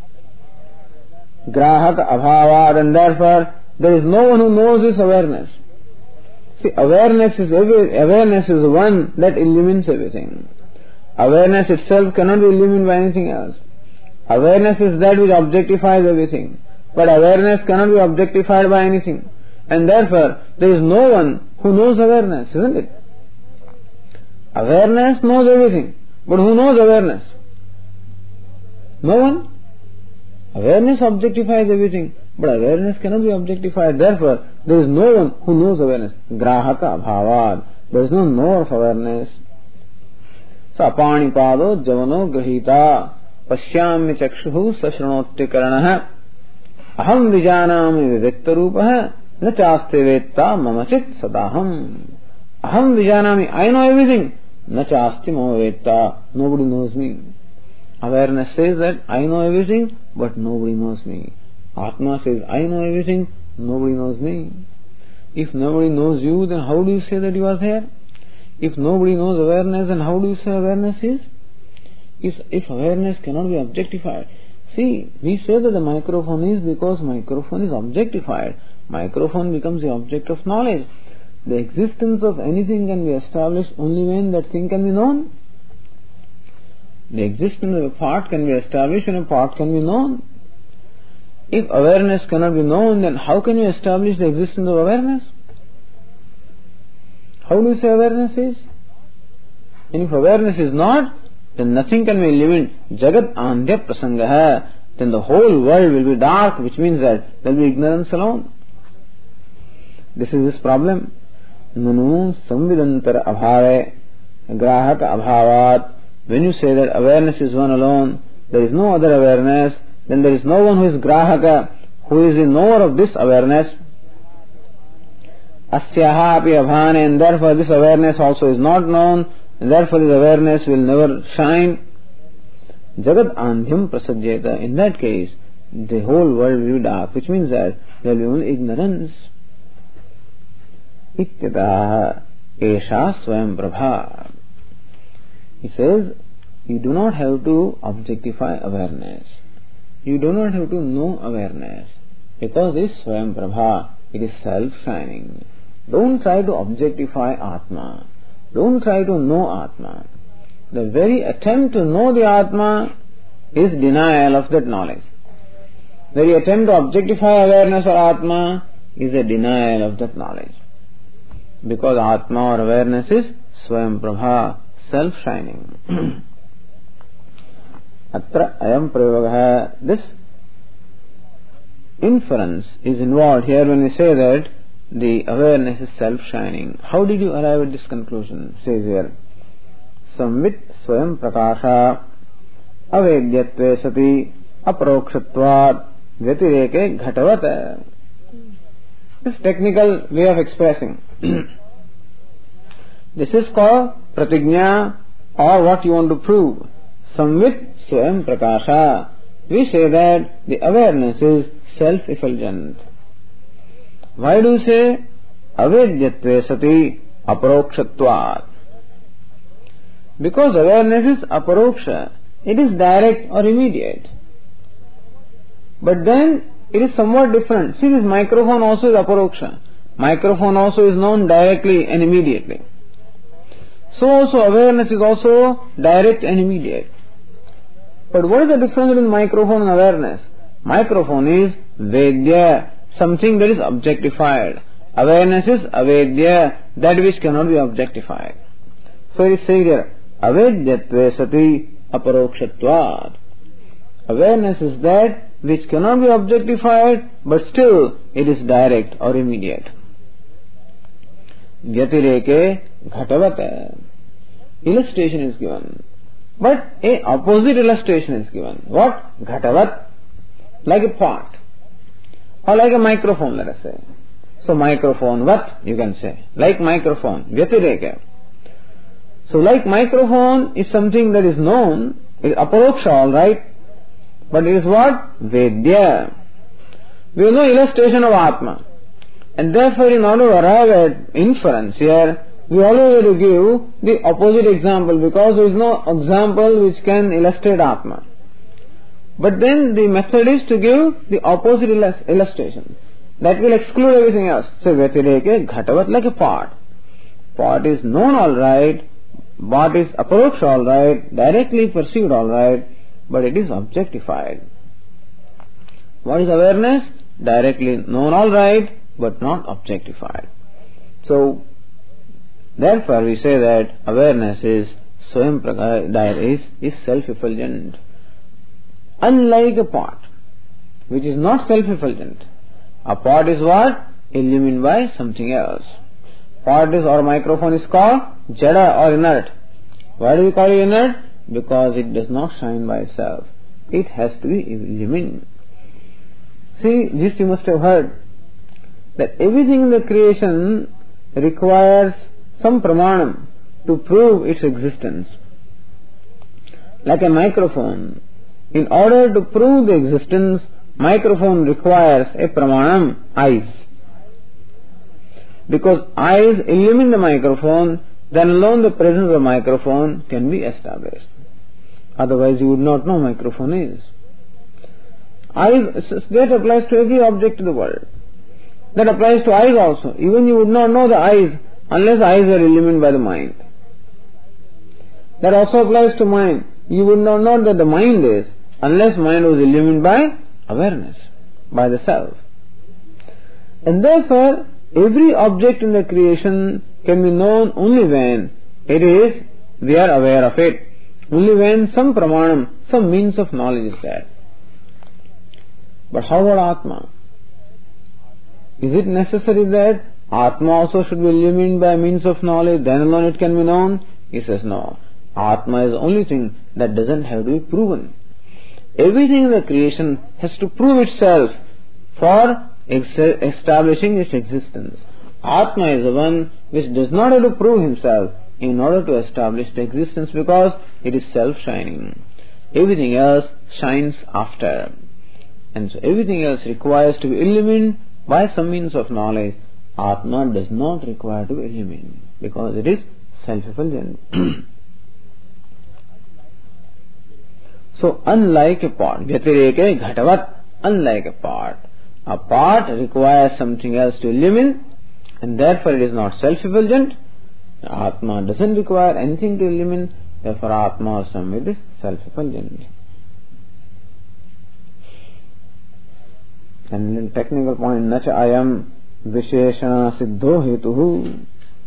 Grahaka abhavat, and therefore there is no one who knows this awareness. See, awareness is every, awareness is one that illumines everything. Awareness itself cannot be illumined by anything else. Awareness is that which objectifies everything. But awareness cannot be objectified by anything. And therefore, there is no one who knows awareness, isn't it? Awareness knows everything. But who knows awareness? No one. Awareness objectifies everything. But awareness cannot be objectified. Therefore, there is no one who knows awareness. Grahaka bhavad. There is no knower of awareness. Sapani pado javano grahita pashyami chakshuhu sashranoti karanaha aham vijanami vivikta rupaha na chaste vetta mamachit sadaham. Aham vijanami. I know everything. Na chasti mama vetta. Nobody knows me. Awareness says that I know everything, but nobody knows me. Atma says, I know everything, nobody knows me. If nobody knows you, then how do you say that you are there? If nobody knows awareness, then how do you say awareness is? If, if awareness cannot be objectified. See, we say that the microphone is because microphone is objectified. Microphone becomes the object of knowledge. The existence of anything can be established only when that thing can be known. The existence of a part can be established when a part can be known. If awareness cannot be known, then how can you establish the existence of awareness? How do you say awareness is? And if awareness is not, then nothing can be illumined. Jagat andhya prasangaha. Then the whole world will be dark, which means that there will be ignorance alone. This is this problem. Nanu samvidantara abhave grahaka abhavat. When you say that awareness is one alone, there is no other awareness, then there is no one who is grahaka, who is the knower of this awareness. Asyaha api abhane, and therefore this awareness also is not known, and therefore this awareness will never shine. Jagat andhyam prasajjeta. In that case, the whole world will be dark, which means that there will be only ignorance. Ityataha esha swayam prabha. He says, you do not have to objectify awareness. You do not have to know awareness. Because this Swayam Prabha, it is self-shining. Don't try to objectify Atma. Don't try to know Atma. The very attempt to know the Atma is denial of that knowledge. The very attempt to objectify awareness or Atma is a denial of that knowledge. Because Atma or awareness is Swayam Prabha, self-shining. Atra ayam prayoga. This inference is involved here when we say that the awareness is self-shining. How did you arrive at this conclusion? Says here, Samvit Swayam Prakasha Avedyatve Sati Aprokshatvat Vyatireke Ghatavata. This technical way of expressing. This is called pratigna, or what you want to prove. Samvit Swayam Prakasha. We say that the awareness is self-effulgent. Why do you say Avedyatve Sati Aprokshatvat? Because awareness is aparoksha. It is direct or immediate. But then it is somewhat different. See, this microphone also is aparoksha. Microphone also is known directly and immediately. So also awareness is also direct and immediate. But what is the difference between microphone and awareness? Microphone is vedya, something that is objectified. Awareness is avedya, that which cannot be objectified. So it is saying here, avedyatve sati aparokshatvat. Awareness is that which cannot be objectified, but still it is direct or immediate. Vyatireke ghatavata. Illustration is given. But a opposite illustration is given. What? Ghatavat. Like a pot. Or like a microphone, let us say. So microphone, what? You can say. Like microphone. Vyatireke. So like microphone is something that is known. It is aparoksha, alright. But it is what? Vedya. We know illustration of Atma. And therefore in order to arrive at inference here, we always have to give the opposite example, because there is no example which can illustrate Atma. But then the method is to give the opposite illustration. That will exclude everything else. So Vyatireke Ghatavat, like a pot. Pot is known alright, pot is aparoksha alright, directly perceived alright, but it is objectified. What is awareness? Directly known alright, but not objectified. So, therefore we say that awareness is Swayam Prakasha, is, is self-effulgent. Unlike a pot, which is not self-effulgent. A pot is what? Illumined by something else. Pot is, or microphone is called jada or inert. Why do we call it inert? Because it does not shine by itself. It has to be illumined. See, this you must have heard, that everything in the creation requires some pramanam to prove its existence. Like a microphone. In order to prove the existence, microphone requires a pramanam, eyes. Because eyes illumine the microphone, then alone the presence of the microphone can be established. Otherwise you would not know microphone is. Eyes, that applies to every object in the world. That applies to eyes also. Even you would not know the eyes unless eyes are illumined by the mind. That also applies to mind. You would not know that the mind is unless mind was illumined by awareness, by the self. And therefore, every object in the creation can be known only when it is, we are aware of it. Only when some pramanam, some means of knowledge is there. But how about Atma? Is it necessary that Atma also should be illumined by means of knowledge, then alone it can be known? He says no. Atma is the only thing that doesn't have to be proven. Everything in the creation has to prove itself for ex- establishing its existence. Atma is the one which does not have to prove himself in order to establish the existence, because it is self-shining. Everything else shines after. And so everything else requires to be illumined by some means of knowledge. Atma does not require to be illumined because it is self-effulgent. So unlike a pot, Vyatireke Ghatavat, unlike a pot, a pot requires something else to illumine, and therefore it is not self-effulgent. Atma doesn't require anything to illumine, therefore Atma or Samvid is self-effulgent. And in technical point, Nacha ayam visheshana siddho hetuhu.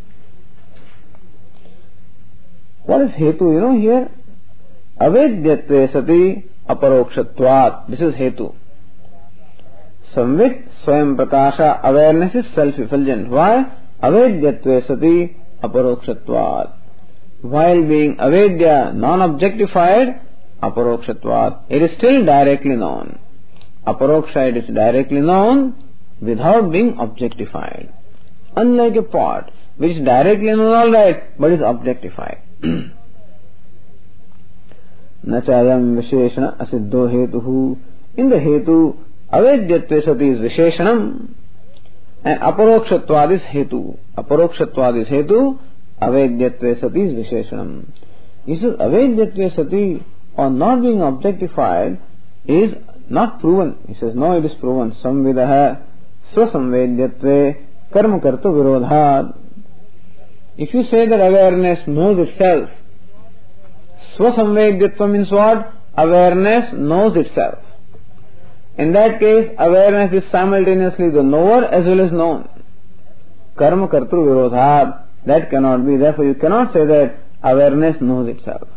What is hetu? You know here, avedyatve sati aparokshatvat. This is hetu. Samvit swayam prakasha, awareness is self-effulgent. Why? Avedyatve sati aparokshatvat. While being avedya, non-objectified, aparokshatvat, it is still directly known. Aparoksha, it is directly known without being objectified. Unlike a pot, which is directly known alright, but is objectified. Nachayam visheshana asiddho hetuhu. In the hetu, avedyatve sati is visheshanam, and aparokshatvad is hetu. Aparokshatvad is hetu, avedyatve sati is visheshanam. He says avedyatve sati, or not being objectified, is not proven. He says no, it is proven. Samvidaha swasamvedyatve karma kartu virodhat. If you say that awareness knows itself, swasamvedyatva means what? Awareness knows itself. In that case, awareness is simultaneously the knower as well as known. Karma kartu virodhat. That cannot be. Therefore, you cannot say that awareness knows itself.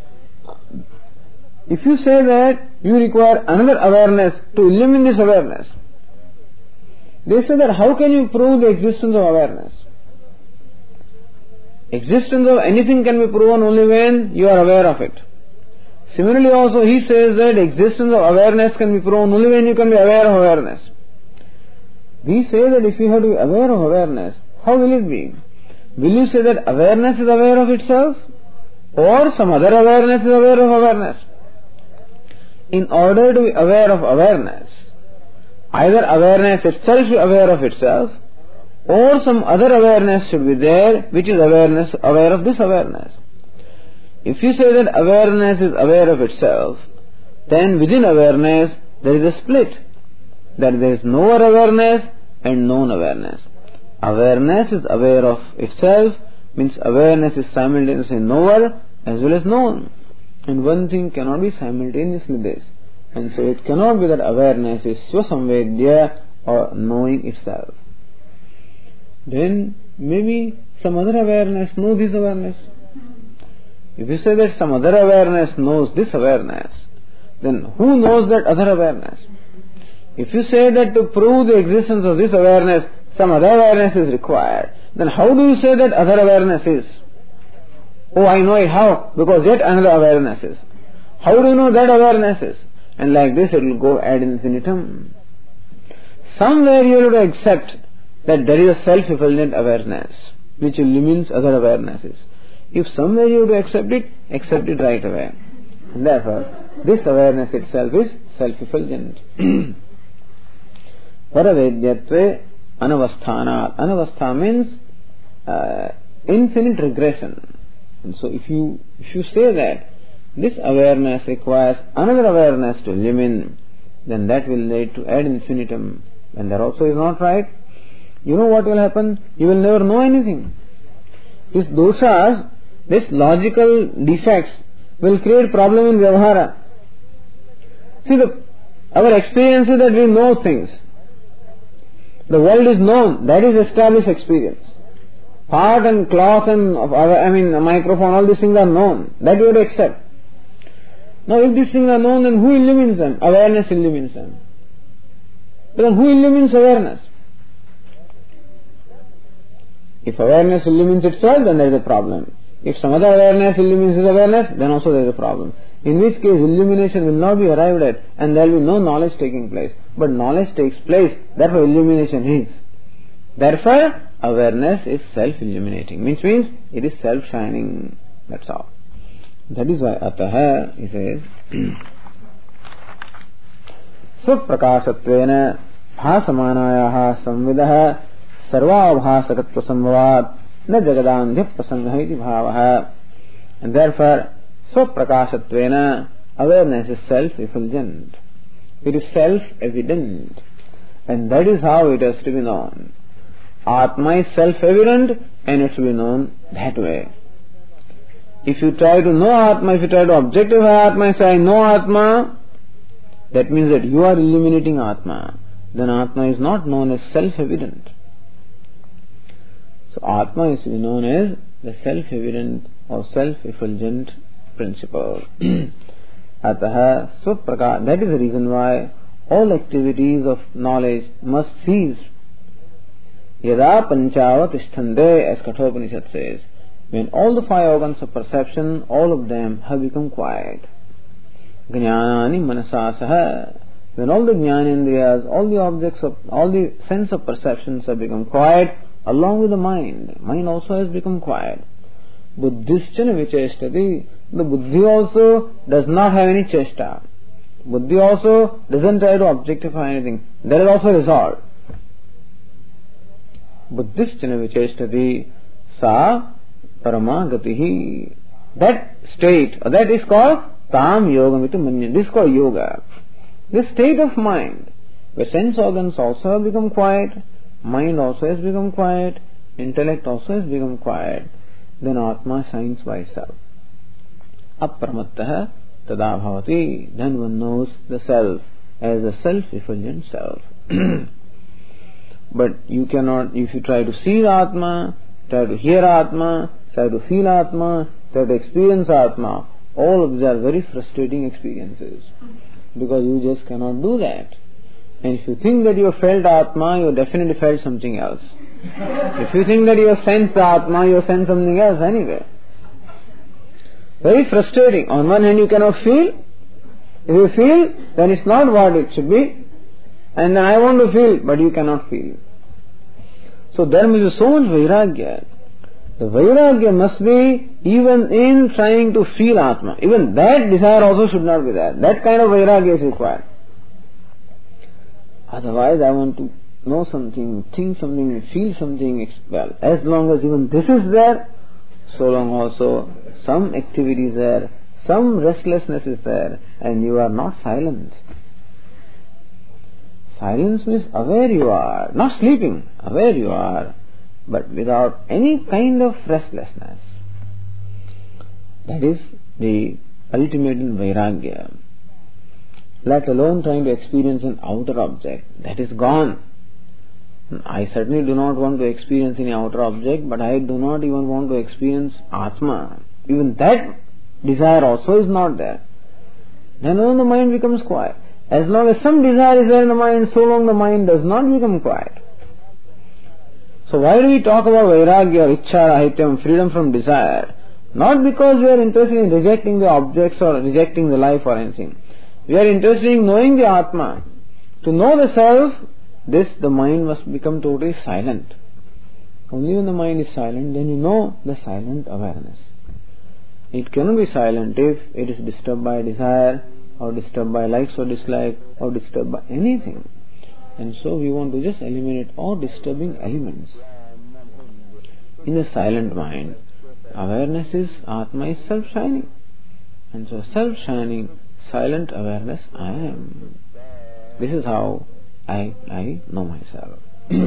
If you say that you require another awareness to illumine this awareness, they say that how can you prove the existence of awareness? Existence of anything can be proven only when you are aware of it. Similarly also he says that existence of awareness can be proven only when you can be aware of awareness. We say that if you have to be aware of awareness, how will it be? Will you say that awareness is aware of itself, or some other awareness is aware of awareness? In order to be aware of awareness, either awareness itself is aware of itself, or some other awareness should be there which is awareness aware of this awareness. If you say that awareness is aware of itself, then within awareness there is a split, that there is knower awareness and known awareness. Awareness is aware of itself, means awareness is simultaneously knower as well as known. And one thing cannot be simultaneously this. And so it cannot be that awareness is swasamvedya or knowing itself. Then maybe some other awareness knows this awareness. If you say that some other awareness knows this awareness, then who knows that other awareness? If you say that to prove the existence of this awareness, some other awareness is required, then how do you say that other awareness is? Oh, I know it. How? Because yet another awareness is. How do you know that awareness is? And like this it will go ad infinitum. Somewhere you have to accept that there is a self-effulgent awareness which illumines other awarenesses. If somewhere you have to accept it, accept it right away. And therefore, this awareness itself is self-effulgent. Paravedyatve anavasthanat. Anavastha means uh, infinite regression. And so if you if you say that this awareness requires another awareness to illumine, then that will lead to ad infinitum. And that also is not right. You know what will happen? You will never know anything. These doshas, these logical defects will create problem in vyavahara. See, the, our experience is that we know things. The world is known. That is established experience. Pot and cloth and I mean a microphone, all these things are known. That you have to accept. Now if these things are known, then who illumines them? Awareness illumines them. But then who illumines awareness? If awareness illumines itself, then there is a problem. If some other awareness illumines his awareness, then also there is a problem. In which case illumination will not be arrived at and there will be no knowledge taking place. But knowledge takes place, therefore illumination is. Therefore, awareness is self-illuminating, which means it is self-shining. That's all. That is why ataha, he says, स्वप्रकाशत्वेन भासमानायाः संविदः सर्वाभासकत्व संभवात् न जगदान्ध्य प्रसंगः इति भावः. And therefore, स्वप्रकाशत्वेन, awareness is self-effulgent. It is self-evident. And that is how it has to be known. Atma is self-evident and it should be known that way. If you try to know Atma, if you try to objectify Atma and say, I know Atma, that means that you are eliminating Atma. Then Atma is not known as self-evident. So Atma is to be known as the self-evident or self-effulgent principle. Ataha Swapraka. That is the reason why all activities of knowledge must cease. Yada Panchava Tishtande, as Kathopanishad says, when all the five organs of perception, all of them have become quiet. Jnanani Manasasaha. When all the Jnanendriyas, all the objects of, all the sense of perceptions have become quiet, along with the mind, mind also has become quiet. Buddhischana vicheshtati. The buddhi also does not have any chesta. Buddhi also doesn't try to objectify anything. There is also resolve. Buddhischana vicheshtati sa paramagatihi. That state, or that is called tam yogamitu manya. This is called yoga. This state of mind, where sense organs also have become quiet, mind also has become quiet, intellect also has become quiet, then Atma shines by itself. Apramattaha tada bhavati. Then one knows the self as a self-effulgent self. But you cannot, if you try to see Atma, try to hear Atma, try to feel Atma, try to experience Atma, all of these are very frustrating experiences. Because you just cannot do that. And if you think that you have felt Atma, you definitely felt something else. If you think that you have sensed Atma, you have sensed something else anyway. Very frustrating. On one hand you cannot feel. If you feel, then it's not what it should be. And then I want to feel, but you cannot feel. So there must be so much Vairagya. The Vairagya must be even in trying to feel Atma. Even that desire also should not be there. That kind of Vairagya is required. Otherwise I want to know something, think something, feel something. Well, as long as even this is there, so long also some activity is there, some restlessness is there, and you are not silent. Silence means aware you are, not sleeping, aware you are, but without any kind of restlessness. That is the ultimate in Vairagya. Let alone trying to experience an outer object. That is gone. I certainly do not want to experience any outer object, but I do not even want to experience Atma. Even that desire also is not there. Then when the mind becomes quiet. As long as some desire is there in the mind, so long the mind does not become quiet. So why do we talk about Vairagya or Ichcha Rahityam, freedom from desire? Not because we are interested in rejecting the objects or rejecting the life or anything. We are interested in knowing the Atma. To know the self, this, the mind must become totally silent. Only when the mind is silent, then you know the silent awareness. It cannot be silent if it is disturbed by desire, or disturbed by likes or dislike, or disturbed by anything. And so we want to just eliminate all disturbing elements. In the silent mind, awareness is, Atma is self-shining. And so self-shining, silent awareness I am. This is how I, I know myself.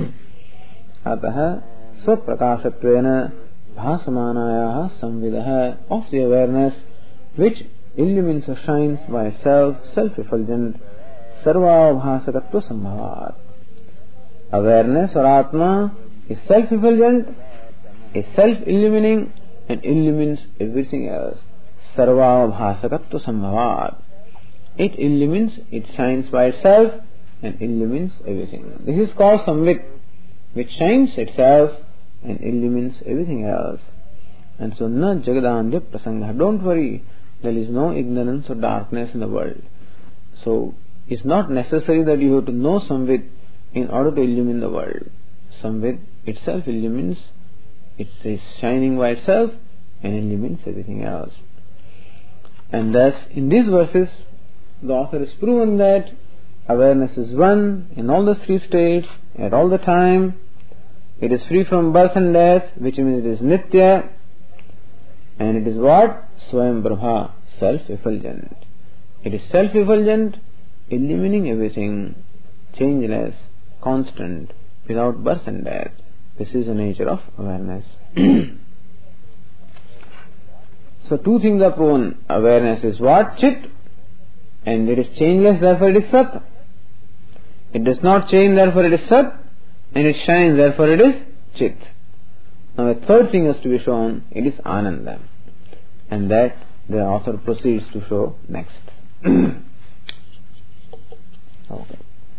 Ataha svaprakashatvena bhasamanayaha samvidaha, of the awareness which illumines or shines by itself, self-effulgent, sarvabhasakatva sambhavat. Awareness or Atma is self-effulgent, is self-illumining, and illumines everything else. Sarvabhasakatva sambhavat. It illumines, it shines by itself, and illumines everything. This is called samvit, which shines itself and illumines everything else. And so, na jagadandya prasanga. Don't worry, there is no ignorance or darkness in the world. So, it's not necessary that you have to know samvit in order to illumine the world. Samvit itself illumines, it is shining by itself and illumines everything else. And thus, in these verses, the author has proven that awareness is one in all the three states, at all the time. It is free from birth and death, which means it is nitya. And it is what? Swayam Brahma, self-effulgent. It is self-effulgent, illumining everything, changeless, constant, without birth and death, This is the nature of awareness. So two things are proven. Awareness is what? Chit. And it is changeless, therefore it is Sat. It does not change, therefore it is Sat. And it shines, therefore it is Chit. Now a third thing has to be shown. It is Ananda. And that the author proceeds to show next. Okay.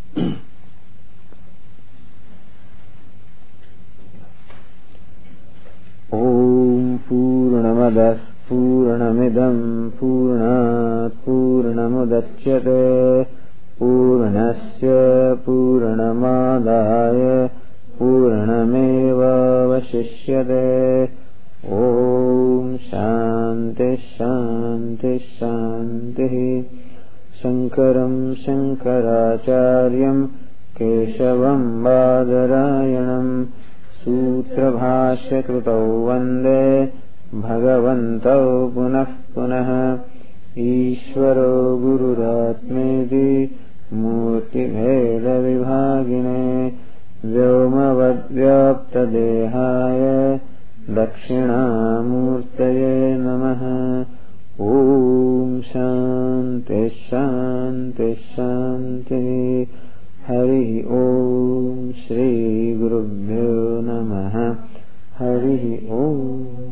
Om Purnamadah Purnamidam Purnat Purnamudachyate Purnasya Purnamadaya Purnameva Vashishyate. Om Shanti Shanti Shanti. Shankaram Shankaracharyam Keshavam Badarayanam Sutra Bhashya Krutau Vande Bhagavantau Punah Punah. Ishvaro Gururatmeti Murti Bheda Vibhagine Vyomavadvyapta Dehaya Dakshinamurtaye Namaha. Om Shanti Shanti Shanti. Hari Om Shri Gurubhyo Namaha. Hari Om.